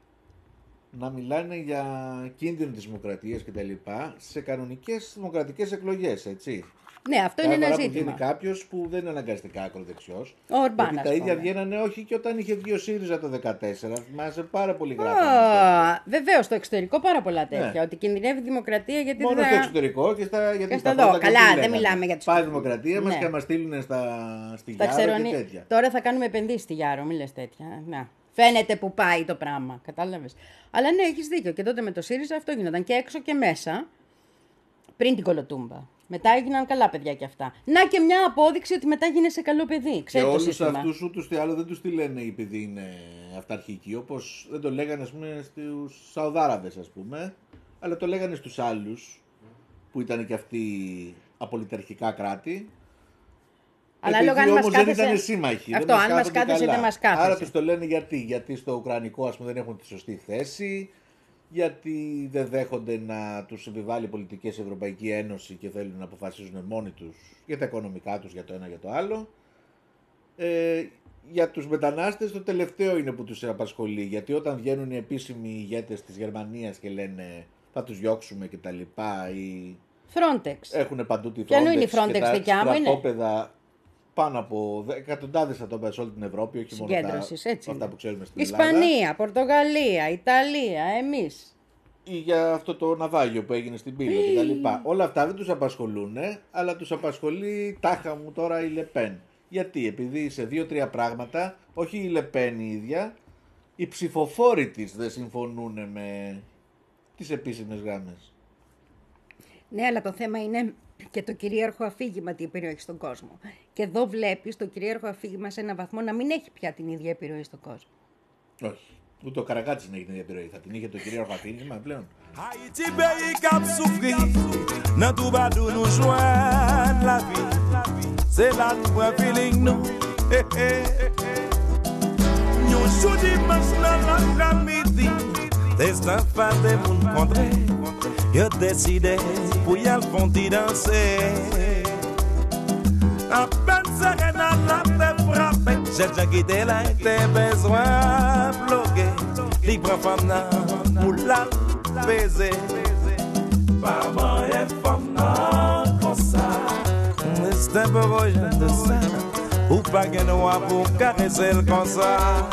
να μιλάνε για κίνδυνο της δημοκρατίας και τα λοιπά σε κανονικές δημοκρατικές εκλογές, έτσι. Ναι, αυτό είναι ένα ζήτημα. Βγαίνει κάποιος που δεν είναι αναγκαστικά ακροδεξιός. Ο Ορμπάν, γιατί τα ίδια βγαίνανε όχι και όταν είχε βγει ο ΣΥΡΙΖΑ το δύο χιλιάδες δεκατέσσερα. Θυμάσαι πάρα πολύ γράφανε. Βεβαίως, στο εξωτερικό πάρα πολλά τέτοια. Ναι. Ότι κινδυνεύει η δημοκρατία γιατί μόνο δεν. στο εξωτερικό και στα, γιατί και στα εδώ. Καλά, δεν λέγανε. Μιλάμε για τους. Πάει η δημοκρατία μας ναι. και να μας στείλουν στα, στη Γιάρο ξερονι... και τέτοια. Τώρα θα κάνουμε επενδύσεις στη Γιάρο, μην λες τέτοια. Να. Φαίνεται που πάει το πράγμα. Κατάλαβες. Αλλά ναι, έχεις δίκιο. Και τότε με το ΣΥΡΙΖΑ αυτό γινόταν και έξω και μέσα. Πριν την Κολοτούμπα. Μετά έγιναν καλά παιδιά κι αυτά. Να και μια απόδειξη ότι μετά γίνεσαι καλό παιδί. Ξέρει και το όλους σύστημα. αυτούς ούτως ή άλλο δεν τους τη λένε επειδή είναι αυταρχικοί. Όπως δεν το λέγανε ας πούμε στους Σαουδάραβες ας πούμε. Αλλά το λέγανε στους άλλους που ήταν και αυτοί απολυταρχικά κράτη. Αλλά λόγω αν μας κάθεσαι... δεν ήταν σύμμαχοι. Αυτό, αν μας κάθεσαι δεν μας κάθεσαι. Άρα τους το λένε γιατί. Γιατί στο Ουκρανικό ας πούμε δεν έχουν τη σωστή θέση. Γιατί δεν δέχονται να τους επιβάλλει πολιτικές η Ευρωπαϊκή Ένωση και θέλουν να αποφασίζουν μόνοι τους για τα οικονομικά τους, για το ένα για το άλλο. Ε, για τους μετανάστες το τελευταίο είναι που τους απασχολεί, γιατί όταν βγαίνουν οι επίσημοι ηγέτες της Γερμανίας και λένε θα τους διώξουμε και τα λοιπά ή Frontex. Έχουν παντού τη Frontex. Ποιανού είναι η Frontex και τα δικιά μου, είναι. στρατόπεδα πάνω από εκατοντάδες στρατόπεδα σε όλη την Ευρώπη, όχι μόνο τα, έτσι αυτά που ξέρουμε στην Ισπανία, Ελλάδα. Πορτογαλία, Ιταλία, εμείς. Ή για αυτό το ναυάγιο που έγινε στην Πύλο και τα λοιπά. Όλα αυτά δεν τους απασχολούν, αλλά τους απασχολεί τάχα μου τώρα η Λεπέν. Γιατί, επειδή σε δύο-τρία πράγματα, όχι η Λεπέν η ίδια, οι ψηφοφόροι της δεν συμφωνούν με τις επίσημες γραμμές. Ναι, αλλά το θέμα είναι και το κυρίαρχο αφήγημα τι επιρροή έχει στον κόσμο. Και εδώ βλέπεις το κυρίαρχο αφήγημα σε έναν βαθμό να μην έχει πια την ίδια επιρροή στον κόσμο. Όχι. Ούτε ο Καρακάτσης να έχει την ίδια επιρροή. Θα την είχε το κυρίαρχο αφήγημα πλέον. Haïti pays cap souffri, nan tout badou nous joindre la vie. C'est là nous prend feeling nous. Nous jour dimanche dans l'après-midi, des enfants de moun prendre, yo décidé pour y aller font danser. À peine serenade la tête frappée, j'ai déjà quitté là, t'es besoin bloquer. Libre femme pour la baiser. Maman est femme comme ça. C'est un peu royal de ça. Ou pas qu'un noir pour caresser comme ça.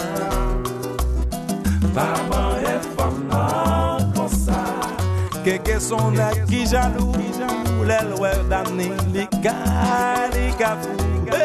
Maman est femme comme ça. Quelques sont là qui jaloux. Les lois d'année, les gars, les gars fous.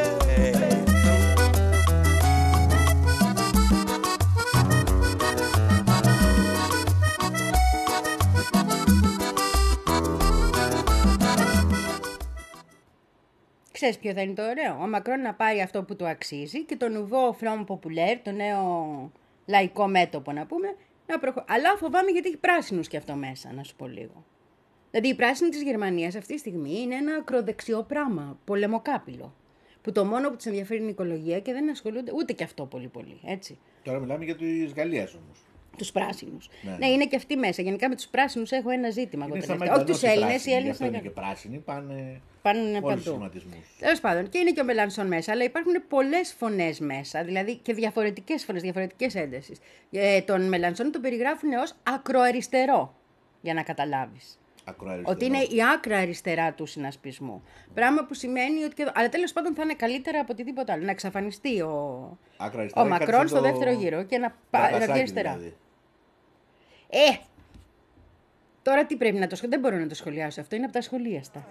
Ξέρεις ποιο θα είναι το ωραίο? Ο Μακρόν να πάρει αυτό που του αξίζει και το nouveau Front Populaire, το νέο λαϊκό μέτωπο να πούμε, να προχω... Αλλά φοβάμαι γιατί έχει πράσινους και αυτό μέσα, να σου πω λίγο. Δηλαδή οι πράσινοι της Γερμανίας αυτή τη στιγμή είναι ένα ακροδεξιό πράγμα, πολεμοκάπηλο. Που το μόνο που τους ενδιαφέρει είναι η οικολογία και δεν ασχολούνται ούτε και αυτό πολύ πολύ, έτσι. Τώρα μιλάμε για τις Γαλλίας όμως. Τους πράσινους. Ναι, ναι. ναι, είναι και αυτοί μέσα. Γενικά με τους πράσινους έχω ένα ζήτημα. Είναι εγώ όχι τους Έλληνες, οι Έλληνες είναι και πράσινοι, πάνε, πάνε παντού. Τέλος πάντων, και είναι και ο Μελανσόν μέσα, αλλά υπάρχουν πολλές φωνές μέσα, δηλαδή και διαφορετικές φωνές, διαφορετικές έντασεις. Ε, τον Μελανσόν τον περιγράφουν ως ακροαριστερό, για να καταλάβεις. Ότι είναι η άκρα αριστερά του συνασπισμού. Πράγμα που σημαίνει ότι. Και... Αλλά τέλος πάντων θα είναι καλύτερα από οτιδήποτε άλλο. Να εξαφανιστεί ο, ο Μακρόν στο το... δεύτερο γύρο και να πάει αριστερά. Δηλαδή. Ε! Τώρα τι πρέπει να το σχολιάσω? Δεν μπορώ να το σχολιάσω. Αυτό είναι από τα σχολίαστα.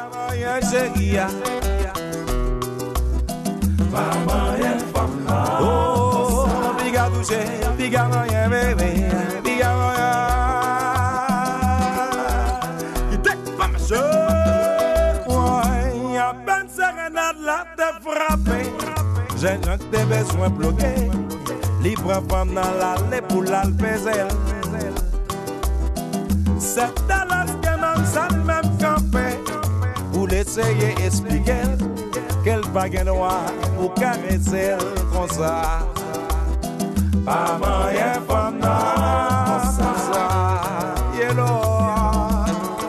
J'ai des besoins bloqués. Libre femme dans l'allée pour l'alpézer. C'est dans l'askeman, ça même campé. Pour l'essayer expliquer qu'elle va noir pour caresser comme ça. Pas moyen femme dans ça. Yellow.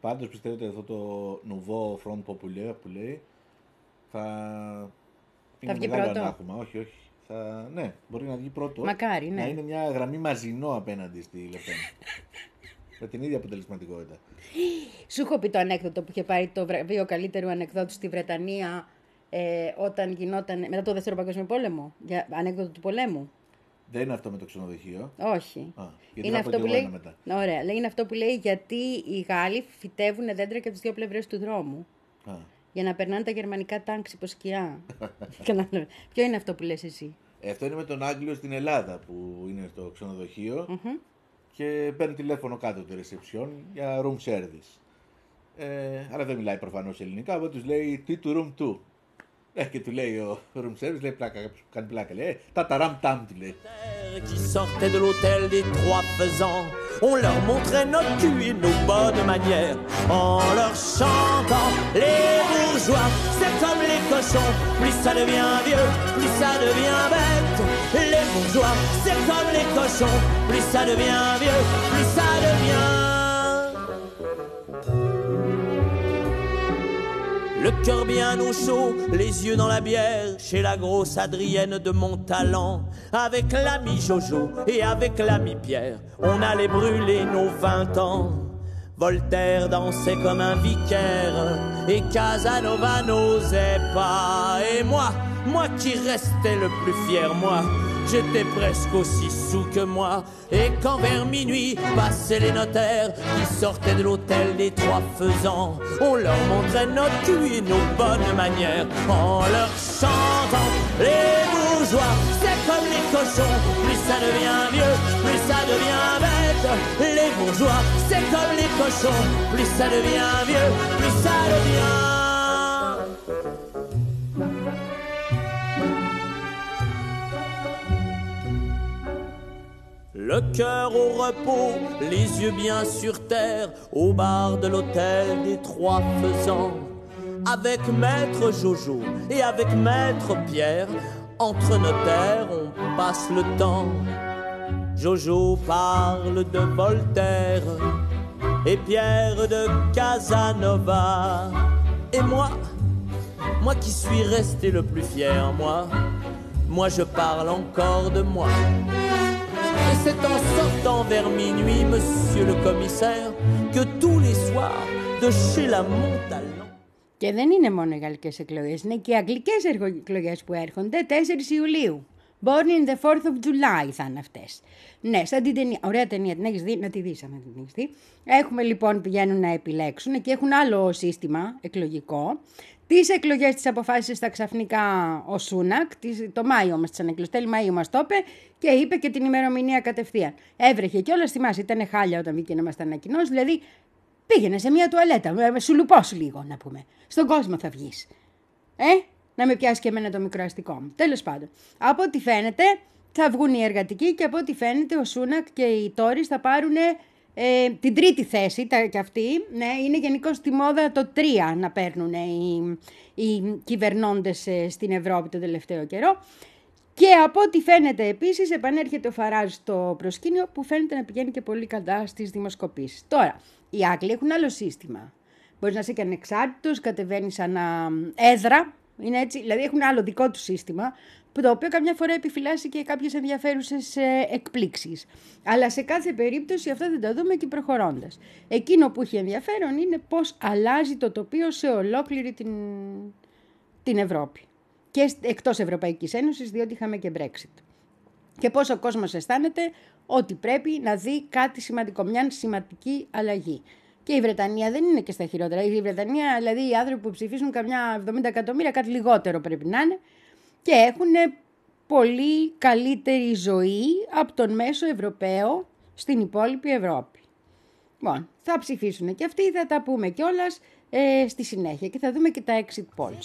Πάντως πιστεύω ότι αυτό το nouveau Front Populaire που λέει θα, θα βγει πρώτο. Ανάγχωμα. Όχι, όχι. Θα... Ναι, μπορεί να βγει πρώτο. Μακάρι, ναι. Να είναι μια γραμμή μαζινό απέναντι στη Λεπέν. Με την ίδια αποτελεσματικότητα. Σου έχω πει το ανέκδοτο που είχε πάρει το βραβείο καλύτερου ανεκδότου στη Βρετανία ε, όταν γινόταν μετά το Δεύτερο Παγκόσμιο Πόλεμο. Για ανέκδοτο του πολέμου. Δεν είναι αυτό με το ξενοδοχείο. Όχι. Α, γιατί είναι, αυτό που λέει... μετά. Ωραία. Είναι αυτό που λέει γιατί οι Γάλλοι φυτεύουν δέντρα και από τις δύο πλευρές του δρόμου. Α. Για να περνάνε τα γερμανικά τάγκ υπό σκιά. Ποιο είναι αυτό που λες εσύ? Ε, αυτό είναι με τον Άγγλιο στην Ελλάδα που είναι στο ξενοδοχείο mm-hmm. και παίρνει τηλέφωνο κάτω τη ρεσεψιόν για room service. Ε, αλλά δεν μιλάει προφανώς ελληνικά, οπότε τους λέει τι του room two. Ε, και του λέει ο room service, λέει πλάκα, κάνει πλάκα, λέει, τα ταραμ ταμ του λέει. Qui sortaient de l'hôtel des Trois Faisans, on leur montrait notre cul et nos bonnes manières, en leur chantant les bourgeois, c'est comme les cochons, plus ça devient vieux, plus ça devient bête. Les bourgeois, c'est comme les cochons, plus ça devient vieux, plus ça devient... Le cœur bien au chaud, les yeux dans la bière, chez la grosse Adrienne de Montalent. Avec l'ami Jojo et avec l'ami Pierre, on allait brûler nos vingt ans. Voltaire dansait comme un vicaire, et Casanova n'osait pas. Et moi, moi qui restais le plus fier, moi, j'étais presque aussi sous que moi. Et quand vers minuit passaient les notaires qui sortaient de l'hôtel des Trois Faisans, on leur montrait notre cul et nos bonnes manières en leur chantant les bourgeois. C'est comme les cochons, plus ça devient vieux, plus ça devient bête. Les bourgeois, c'est comme les cochons, plus ça devient vieux, plus ça devient... Le cœur au repos, les yeux bien sur terre, au bar de l'hôtel des Trois Faisans. Avec maître Jojo et avec maître Pierre, entre notaires on passe le temps. Jojo parle de Voltaire et Pierre de Casanova. Et moi, moi qui suis resté le plus fier, moi, moi je parle encore de moi. Et c'est en sortant vers minuit, monsieur le commissaire, que tous les soirs, de chez la Montalent... Και δεν είναι μόνο οι γαλλικές εκλογές, είναι και οι αγγλικές εκλογές που έρχονται τέσσερις Ιουλίου. Born in the fourth of July θα είναι αυτές. Ναι, σαν την ταινία. Ωραία ταινία, την έχεις δει, να τη δεις αν την έχεις δει. Έχουμε λοιπόν, πηγαίνουν να επιλέξουν και έχουν άλλο σύστημα εκλογικό. Τις εκλογές τις αποφάσισε στα ξαφνικά ο Σούνακ, το Μάιο μας τις ανεκλογές, τέλη Μαΐου μας το είπε και είπε και την ημερομηνία κατευθείαν. Έβρεχε και όλα, θυμάσαι, ήταν χάλια όταν βγήκε να μας τα ανακοινώσει, δηλαδή πήγαινε σε μια τουαλέτα, σου λουπός λίγο να πούμε, στον κόσμο θα βγεις. Ε, να με πιάσει και εμένα το μικρό αστικό μου. Τέλος πάντων, από ό,τι φαίνεται θα βγουν οι εργατικοί και από ό,τι φαίνεται ο Σούνακ και οι Τόρις θα πάρουν Ε, την τρίτη θέση, τα, και αυτή, ναι, είναι γενικώς στη μόδα το τρία να παίρνουν οι, οι κυβερνώντες ε, στην Ευρώπη τον τελευταίο καιρό. Και από ό,τι φαίνεται επίσης επανέρχεται ο Φαράζ στο προσκήνιο που φαίνεται να πηγαίνει και πολύ καλά στις δημοσκοπήσεις. Τώρα, οι Άγγλοι έχουν άλλο σύστημα. Μπορείς να είσαι και ανεξάρτητος, κατεβαίνεις ανά έδρα, είναι έτσι, δηλαδή έχουν άλλο δικό του σύστημα, το οποίο καμιά φορά επιφυλάσσει και κάποιες ενδιαφέρουσες ε, εκπλήξεις. Αλλά σε κάθε περίπτωση αυτό δεν το δούμε και προχωρώντας. Εκείνο που έχει ενδιαφέρον είναι πώς αλλάζει το τοπίο σε ολόκληρη την, την Ευρώπη. Και εκτός Ευρωπαϊκής Ένωσης, διότι είχαμε και Brexit. Και πώς ο κόσμος αισθάνεται ότι πρέπει να δει κάτι σημαντικό, μια σημαντική αλλαγή. Και η Βρετανία δεν είναι και στα χειρότερα. Η Βρετανία, δηλαδή οι άνθρωποι που ψηφίσουν καμιά εβδομήντα εκατομμύρια, κάτι λιγότερο πρέπει να είναι, και έχουν πολύ καλύτερη ζωή από τον μέσο Ευρωπαίο στην υπόλοιπη Ευρώπη. Λοιπόν, θα ψηφίσουν και αυτοί, θα τα πούμε κιόλας ε, στη συνέχεια και θα δούμε και τα exit polls.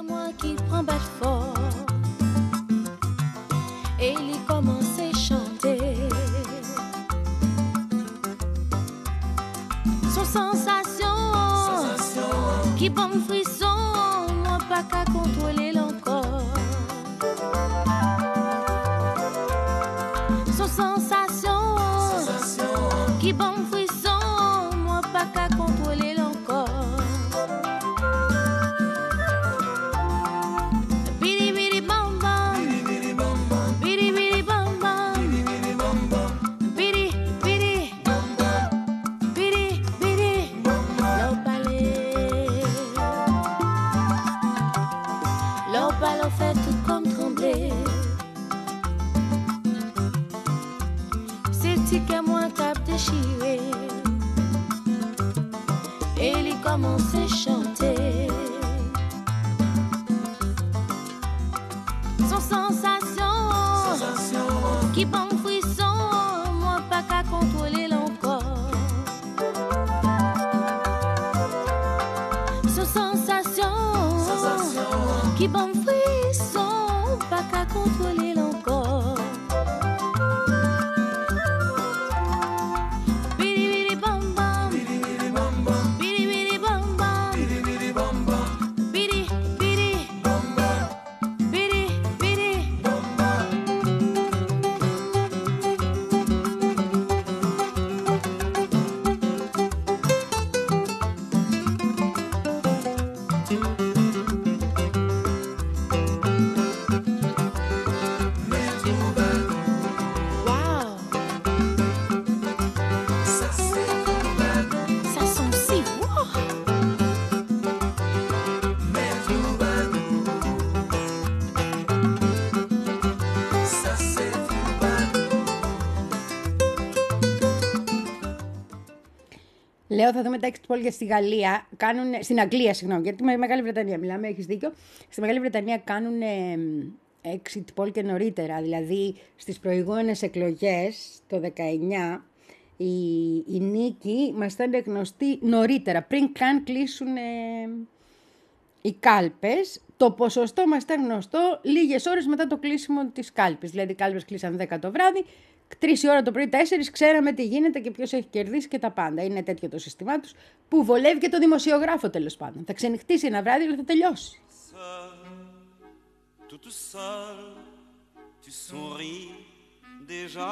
Sensation, sensation, qui bombe frisson, moi pas qu'à contrôler l'encore. Son sensation, sensation, qui bombe frisson, moi pas qu'à contrôler l'encore. commencer chanter. Son sensation, sensation qui bon frisson, moi pas qu'à contrôler l'encore. Son sensation, sensation qui bon frisson, pas qu'à contrôler l'encore. Λέω, θα δούμε τα exit poll για στη Γαλλία, κάνουν, στην Αγγλία, συγγνώμη, γιατί με Μεγάλη Βρετανία μιλάμε, έχεις δίκιο. Στη Μεγάλη Βρετανία κάνουν exit poll και νωρίτερα, δηλαδή στις προηγούμενες εκλογές, το δεκαεννιά, η, η νίκη μας ήταν γνωστή νωρίτερα, πριν καν κλείσουν ε, οι κάλπες. Το ποσοστό μας ήταν γνωστό λίγες ώρες μετά το κλείσιμο της κάλπης, δηλαδή οι κάλπες κλείσαν δέκα το βράδυ. Τρεις η ώρα το πρωί, τέσσερις, ξέραμε τι γίνεται και ποιος έχει κερδίσει και τα πάντα. Είναι τέτοιο το σύστημά τους που βολεύει και το δημοσιογράφο τέλος πάντων. Θα ξενυχτήσει ένα βράδυ, αλλά θα τελειώσει. Toute seule, tu souris déjà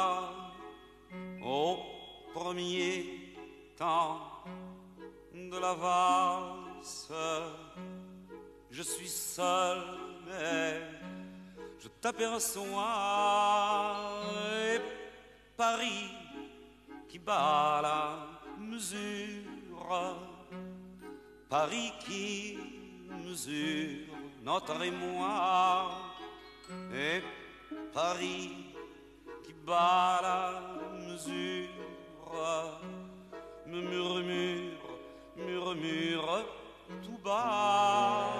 au premier temps de la valse. Je suis seul, mais je t'aperçois, et Paris qui bat la mesure, Paris qui mesure notre émoi, et Paris qui bat la mesure, me murmure, murmure tout bas.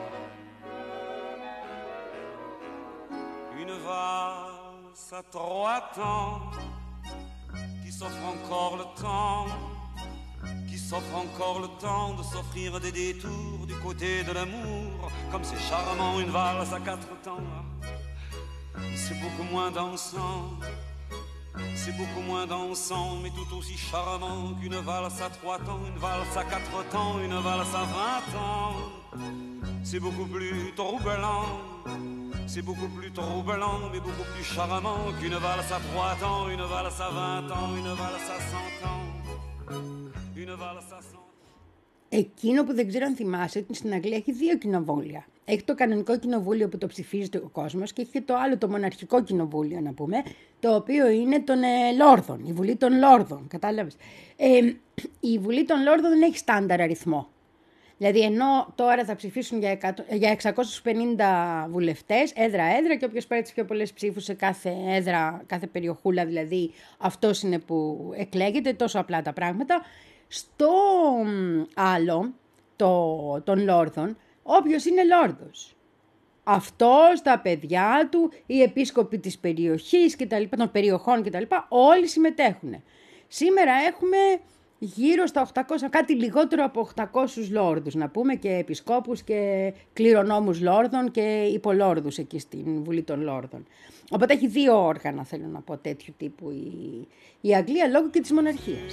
Une valse à trois temps qui s'offre encore le temps, qui s'offre encore le temps de s'offrir des détours du côté de l'amour. Comme c'est charmant une valse à quatre temps, c'est beaucoup moins dansant, c'est beaucoup moins dansant, mais tout aussi charmant qu'une valse à trois temps, une valse à quatre temps, une valse à vingt ans. C'est beaucoup plus troublant, c'est beaucoup plus troublant, mais beaucoup plus charmant qu'une valse à trois temps, une valse à vingt ans, une valse à cent ans, une valse à cent. Εκείνο που δεν ξέρω αν θυμάσαι, στην Αγγλία έχει δύο κοινοβούλια. Έχει το κανονικό κοινοβούλιο που το ψηφίζεται ο κόσμος και έχει και το άλλο, το μοναρχικό κοινοβούλιο, να πούμε, το οποίο είναι των ε, Λόρδων, η Βουλή των Λόρδων, κατάλαβες. Ε, η Βουλή των Λόρδων δεν έχει στάνταρ αριθμό. Δηλαδή, ενώ τώρα θα ψηφίσουν για, εκατό, για εξακόσιους πενήντα βουλευτές, έδρα-έδρα, και όποιος πάρει τις πιο πολλές ψήφους σε κάθε έδρα, κάθε περιοχούλα, δηλαδή αυτός είναι που εκλέγεται, τόσο απλά τα πράγματα. Στο άλλο, το, των Λόρδων, όποιος είναι Λόρδος, αυτός, τα παιδιά του, οι επίσκοποι της περιοχής και τα λοιπά, των περιοχών κτλ, όλοι συμμετέχουν. Σήμερα έχουμε γύρω στα οκτακόσια, κάτι λιγότερο από οκτακόσιους λόρδους, να πούμε, και επισκόπους και κληρονόμους λόρδων και υπολόρδους εκεί στην Βουλή των Λόρδων. Οπότε έχει δύο όργανα, θέλω να πω, τέτοιου τύπου η, η Αγγλία, λόγω και της μοναρχίας.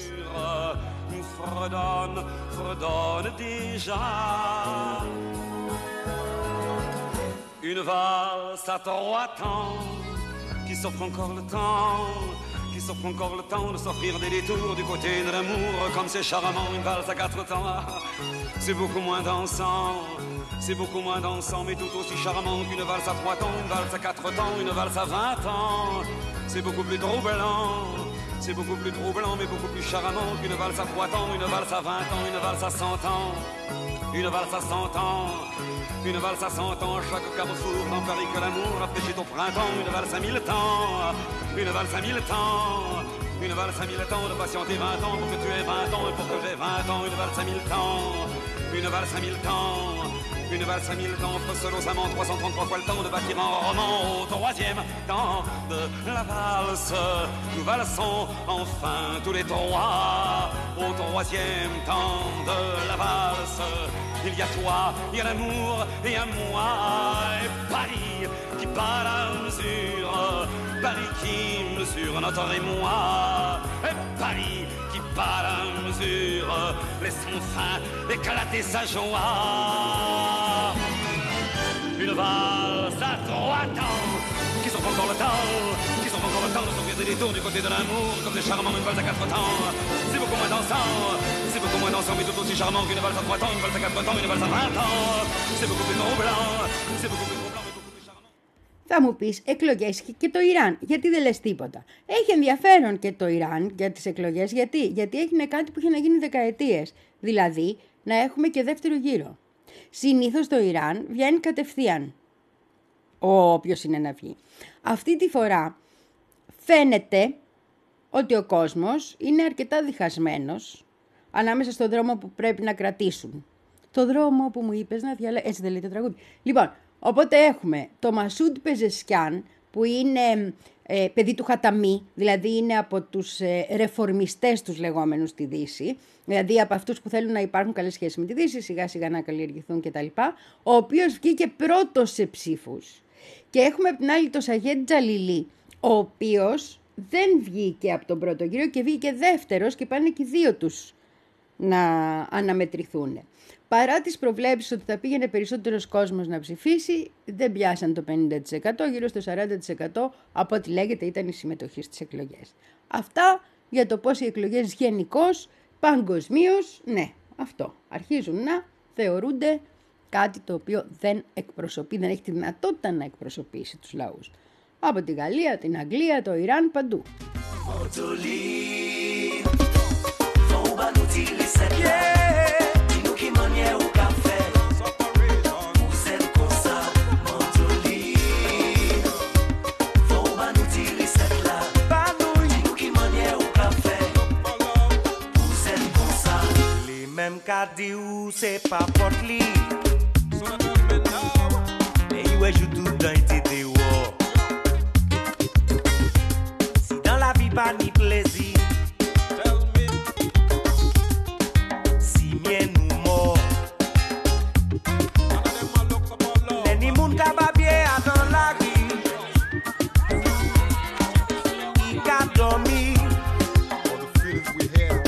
Une valse à trois temps qui s'offre encore le temps, qui s'offre encore le temps de s'offrir des détours du côté de l'amour. Comme c'est charmant, une valse à quatre temps, c'est beaucoup moins dansant, c'est beaucoup moins dansant, mais tout aussi charmant qu'une valse à trois temps, une valse à quatre temps, une valse à vingt ans. C'est beaucoup plus troublant, c'est beaucoup plus troublant, mais beaucoup plus charmant qu'une valse à trois temps, une valse à vingt ans, une valse à cent ans, une valse à cent ans. Une valse à cent ans, chaque carrefour dans Paris que l'amour a péché au printemps. Une valse à mille temps, une valse à mille temps, Une valse à mille temps de patienter vingt ans pour que tu aies vingt ans et pour que j'ai vingt ans. Une valse à mille temps, une valse à mille temps, une valse à mille temps. Entre solos amants, trois cent trente-trois fois le temps de bâtir un roman. Au troisième temps de la valse, nous valsons enfin tous les trois. Au troisième temps de la valse, il y a toi, il y a l'amour et à moi. Et Paris qui bat la mesure, Paris qui mesure notre émoi. Et Paris qui bat la mesure, laissons enfin éclater sa joie. Une valse à trois temps, qui sont encore le temps, qui sont encore le temps de s'ouvrir des détours du côté de l'amour, comme des charmants, une valse à quatre temps. C'est beaucoup moins dansant, c'est beaucoup moins dansant, mais tout aussi charmant qu'une valse à trois temps, une valse à quatre temps, une valse à vingt ans. C'est beaucoup plus troublant, c'est beaucoup plus troublant. Θα μου πεις, εκλογές και το Ιράν, γιατί δεν λες τίποτα? Έχει ενδιαφέρον και το Ιράν για τις εκλογές, γιατί, γιατί έχει κάτι που είχε να γίνει δεκαετίες, δηλαδή να έχουμε και δεύτερο γύρο. Συνήθως το Ιράν βγαίνει κατευθείαν, όποιος είναι να βγει. Αυτή τη φορά φαίνεται ότι ο κόσμος είναι αρκετά διχασμένος ανάμεσα στον δρόμο που πρέπει να κρατήσουν. Το δρόμο που μου είπες να διαλέξω, έτσι δεν λέει το τραγούδι. Λοιπόν, οπότε έχουμε το Μασούντ Πεζεσκιάν, που είναι ε, παιδί του Χαταμί, δηλαδή είναι από τους ε, ρεφορμιστές τους λεγόμενους στη Δύση, δηλαδή από αυτούς που θέλουν να υπάρχουν καλές σχέσεις με τη Δύση, σιγά σιγά να καλλιεργηθούν κτλ, ο οποίος βγήκε πρώτος σε ψήφους. Και έχουμε από την άλλη το Σαγέντ Τζαλιλί, ο οποίος δεν βγήκε από τον πρώτο γύρο και βγήκε δεύτερος και πάνε και οι δύο τους να αναμετρηθούν. Παρά τις προβλέψεις ότι θα πήγαινε περισσότερος κόσμος να ψηφίσει, δεν πιάσαν το πενήντα τοις εκατό, γύρω στο σαράντα τοις εκατό από ό,τι λέγεται ήταν η συμμετοχή στις εκλογές. Αυτά για το πώς οι εκλογές γενικώς, παγκοσμίως, ναι, αυτό. Αρχίζουν να θεωρούνται κάτι το οποίο δεν εκπροσωπεί, δεν έχει τη δυνατότητα να εκπροσωπήσει τους λαούς. Από τη Γαλλία, την Αγγλία, το Ιράν, παντού. Même qu'à dire c'est pas porte li. Mais ouais je tout dans été dehors. Si dans la vie pas ni plaisir. Tell me. Si mien nous mort. Les ni moun ka ba bien dans la vie. Il ka dormi. All the feelings we had.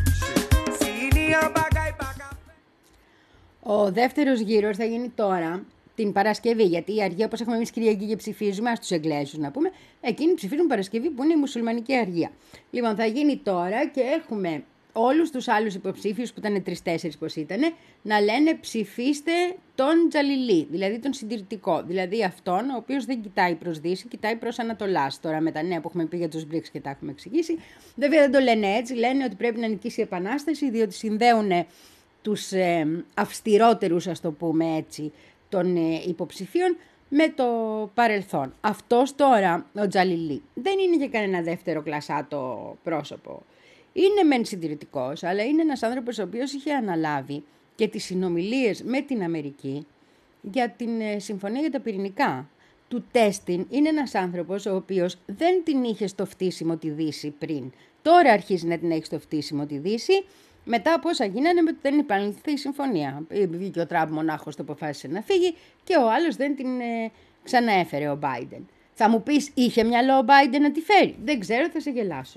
Ο δεύτερος γύρος θα γίνει τώρα, την Παρασκευή, γιατί η αργία, όπως έχουμε εμείς Κυριακή και ψηφίζουμε, ας τους Εγγλέζους να πούμε, εκείνοι ψηφίζουν Παρασκευή που είναι η μουσουλμανική αργία. Λοιπόν, θα γίνει τώρα και έχουμε όλους τους άλλους υποψήφιους που ήταν τρεις-τέσσερις πως ήταν, να λένε ψηφίστε τον Τζαλιλί, δηλαδή τον συντηρητικό, δηλαδή αυτόν ο οποίος δεν κοιτάει προς Δύση, κοιτάει προς Ανατολάς. Τώρα με τα νέα που έχουμε πει για τους μπριξ και τα έχουμε εξηγήσει, βέβαια δεν το λένε έτσι, λένε ότι πρέπει να νικήσει η Επανάσταση, διότι συνδέουν τους ε, αυστηρότερους, ας το πούμε έτσι, των ε, υποψηφίων με το παρελθόν. Αυτός τώρα, ο Τζαλιλί, δεν είναι και κανένα δεύτερο κλασάτο πρόσωπο. Είναι μεν συντηρητικός, αλλά είναι ένας άνθρωπος ο οποίος είχε αναλάβει και τις συνομιλίες με την Αμερική για την ε, συμφωνία για τα πυρηνικά. Του Τέστιν είναι ένας άνθρωπος ο οποίος δεν την είχε στο φτύσιμο τη Δύση πριν. Τώρα αρχίζει να την έχει στο φτύσιμο τη Δύση, μετά από όσα γίνανε με ότι δεν επαναληφθεί η συμφωνία. Βγήκε ο Τραμπ μονάχος, το αποφάσισε να φύγει και ο άλλος δεν την ε, ξαναέφερε ο Μπάιντεν. Θα μου πεις, είχε μυαλό ο Μπάιντεν να τη φέρει? Δεν ξέρω, θα σε γελάσω.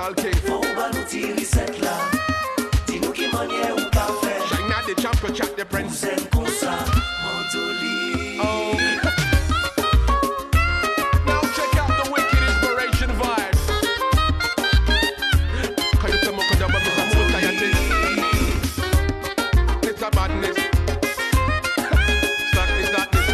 king. On va nous tirer cette là. Dis-nous qui manière ou pas faire. Shine at the champion, chat the prince. Vous êtes comme ça, Montoli. Oh. Now check out the wicked inspiration vibe. Can you tell me what I'm more scientist? It's a madness. Sadness, sadness.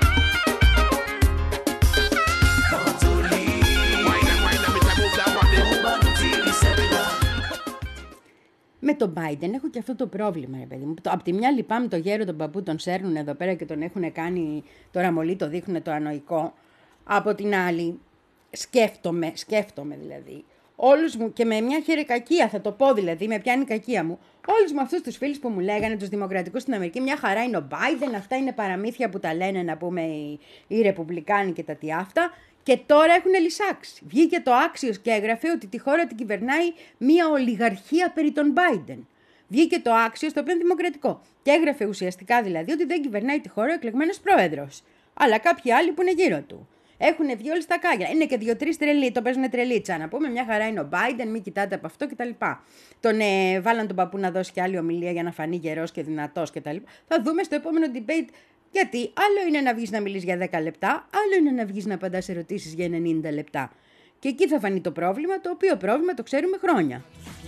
Montoli. Wine and wine and me can move that body. On va nous tirer cette là. Με τον Biden έχω και αυτό το πρόβλημα, ρε παιδί μου. Απ' τη μια λυπάμαι το γέρο τον παππού, τον σέρνουν εδώ πέρα και τον έχουν κάνει το ραμολί, το δείχνουν το ανοϊκό. Από την άλλη, σκέφτομαι, σκέφτομαι δηλαδή, όλους μου και με μια χερεκακία θα το πω δηλαδή, με πιάνει η κακία μου, όλους μου αυτούς τους φίλους που μου λέγανε, τους δημοκρατικούς στην Αμερική, μια χαρά είναι ο Biden, αυτά είναι παραμύθια που τα λένε να πούμε οι, οι ρεπουμπλικάνοι και τα τι αυτά. Και τώρα έχουν λυσάξει. Βγήκε το Άξιος και έγραφε ότι τη χώρα την κυβερνάει μια ολιγαρχία περί των Biden. Βγήκε το Άξιος, το οποίο είναι δημοκρατικό. Και έγραφε ουσιαστικά δηλαδή ότι δεν κυβερνάει τη χώρα ο εκλεγμένος πρόεδρος. Αλλά κάποιοι άλλοι που είναι γύρω του. Έχουν βγει όλοι στα κάγια. Είναι και δύο-τρεις τρελοί, το παίζουν τρελίτσα. Να πούμε μια χαρά είναι ο Biden, μην κοιτάτε από αυτό κτλ. Τον ε, βάλαν τον παππού να δώσει και άλλη ομιλία για να φανεί γερός και δυνατός κτλ. Θα δούμε στο επόμενο debate. Γιατί άλλο είναι να βγεις να μιλείς για δέκα λεπτά, άλλο είναι να βγεις να απαντάς ερωτήσεις για ενενήντα λεπτά. Και εκεί θα φανεί το πρόβλημα, το οποίο πρόβλημα το ξέρουμε χρόνια.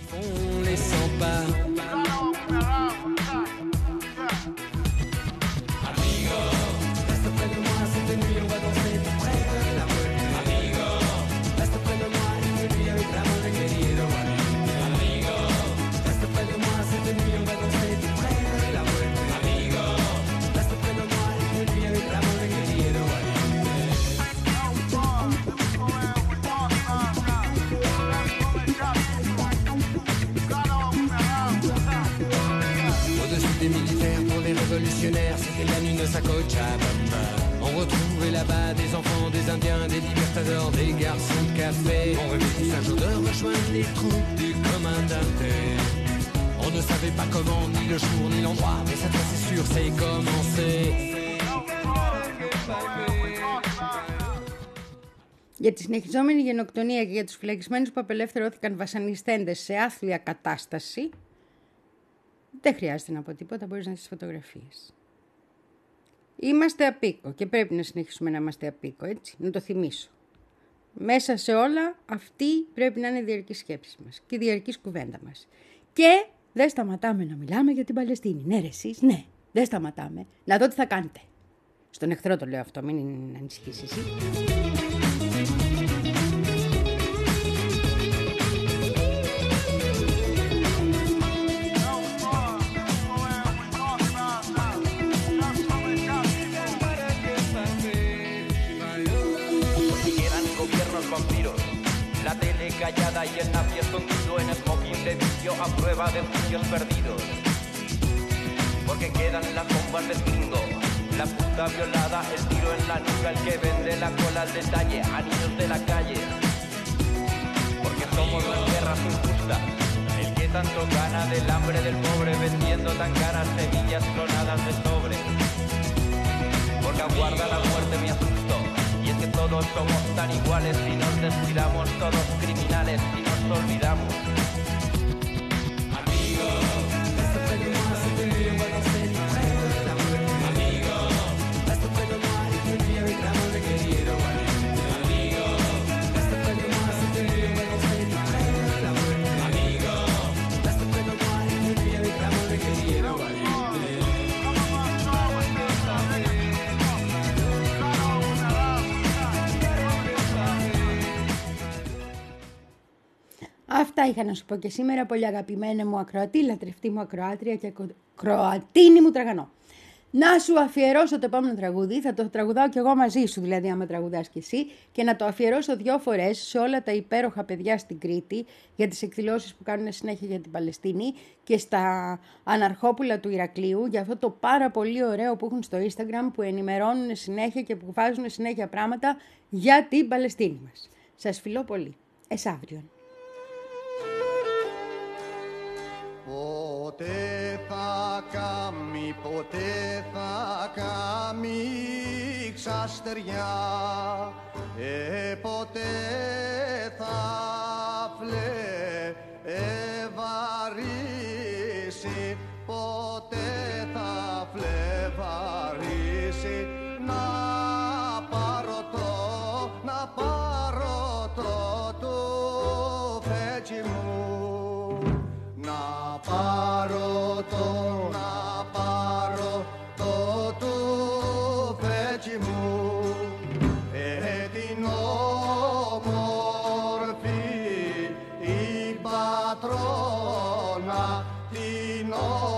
Des militaires pour les révolutionnaires, c'était la mine sa Cochabamba. On retrouvait là-bas des enfants, des indiens, des libertadors, des garçons de café. On rêvait tous un jour de rejoindre les troupes du commandante. On ne savait pas comment, ni le jour, ni l'endroit, mais cette fois c'est sûr, c'est commencé. Για τη συνεχιζόμενη γενοκτονία και για τους φυλακισμένους που απελευθερώθηκαν βασανιστέντες σε άθλια κατάσταση, δεν χρειάζεται να πω τίποτα, μπορείς να δεις φωτογραφίες. Είμαστε απίκο και πρέπει να συνεχίσουμε να είμαστε απίκο, έτσι, να το θυμίσω. Μέσα σε όλα αυτή πρέπει να είναι η διαρκής σκέψη μας και η διαρκής κουβέντα μας. Και δεν σταματάμε να μιλάμε για την Παλαιστίνη. Ναι ρε εσείς, ναι, δεν σταματάμε. Να δω τι θα κάνετε. Στον εχθρό το λέω αυτό, μην ανησυχείς εσύ. La tele callada y el nazi escondido en smoking de vicio a prueba de juicios perdidos. Porque quedan las bombas del gringo, la puta violada, el tiro en la nuca, el que vende la cola al detalle a niños de la calle. Porque somos las guerras injustas, el que tanto gana del hambre del pobre vendiendo tan caras semillas clonadas de sobre. Porque aguarda la muerte mi asusto. Y es que todos somos tan iguales, si nos descuidamos, todos criminales, si nos olvidamos. Amigo, reste près de moi, cette nuit on va danser du près de la muerte. Amigo, reste près de moi, et une nuit avec l'amour de guerriero. Amigo, reste près de moi, cette nuit on va danser du près de la muerte. Amigo, reste près de moi, et une nuit avec l'amour de guerriero. Αυτά είχα να σου πω και σήμερα, πολύ αγαπημένα μου ακροατή, λατρευτή μου ακροάτρια και κροατίνη μου τραγανό. Να σου αφιερώσω το επόμενο τραγούδι, θα το τραγουδάω κι εγώ μαζί σου, δηλαδή άμα τραγουδάς κι εσύ, και να το αφιερώσω δύο φορές σε όλα τα υπέροχα παιδιά στην Κρήτη για τις εκδηλώσεις που κάνουν συνέχεια για την Παλαιστίνη και στα αναρχόπουλα του Ηρακλείου για αυτό το πάρα πολύ ωραίο που έχουν στο Instagram, που ενημερώνουν συνέχεια και που βάζουν συνέχεια πράγματα για την Παλαιστίνη μας. Σας φιλώ πολύ. Εσαύριον. Ποτέ θα κάμει, ποτέ θα κάμει ξαστεριά, ε, ποτέ θα φλε φέτσι μου, να πάρω το, να πάρω το του φέτσι μου, ε, την όμορφη η πατρόνα, την όμορφη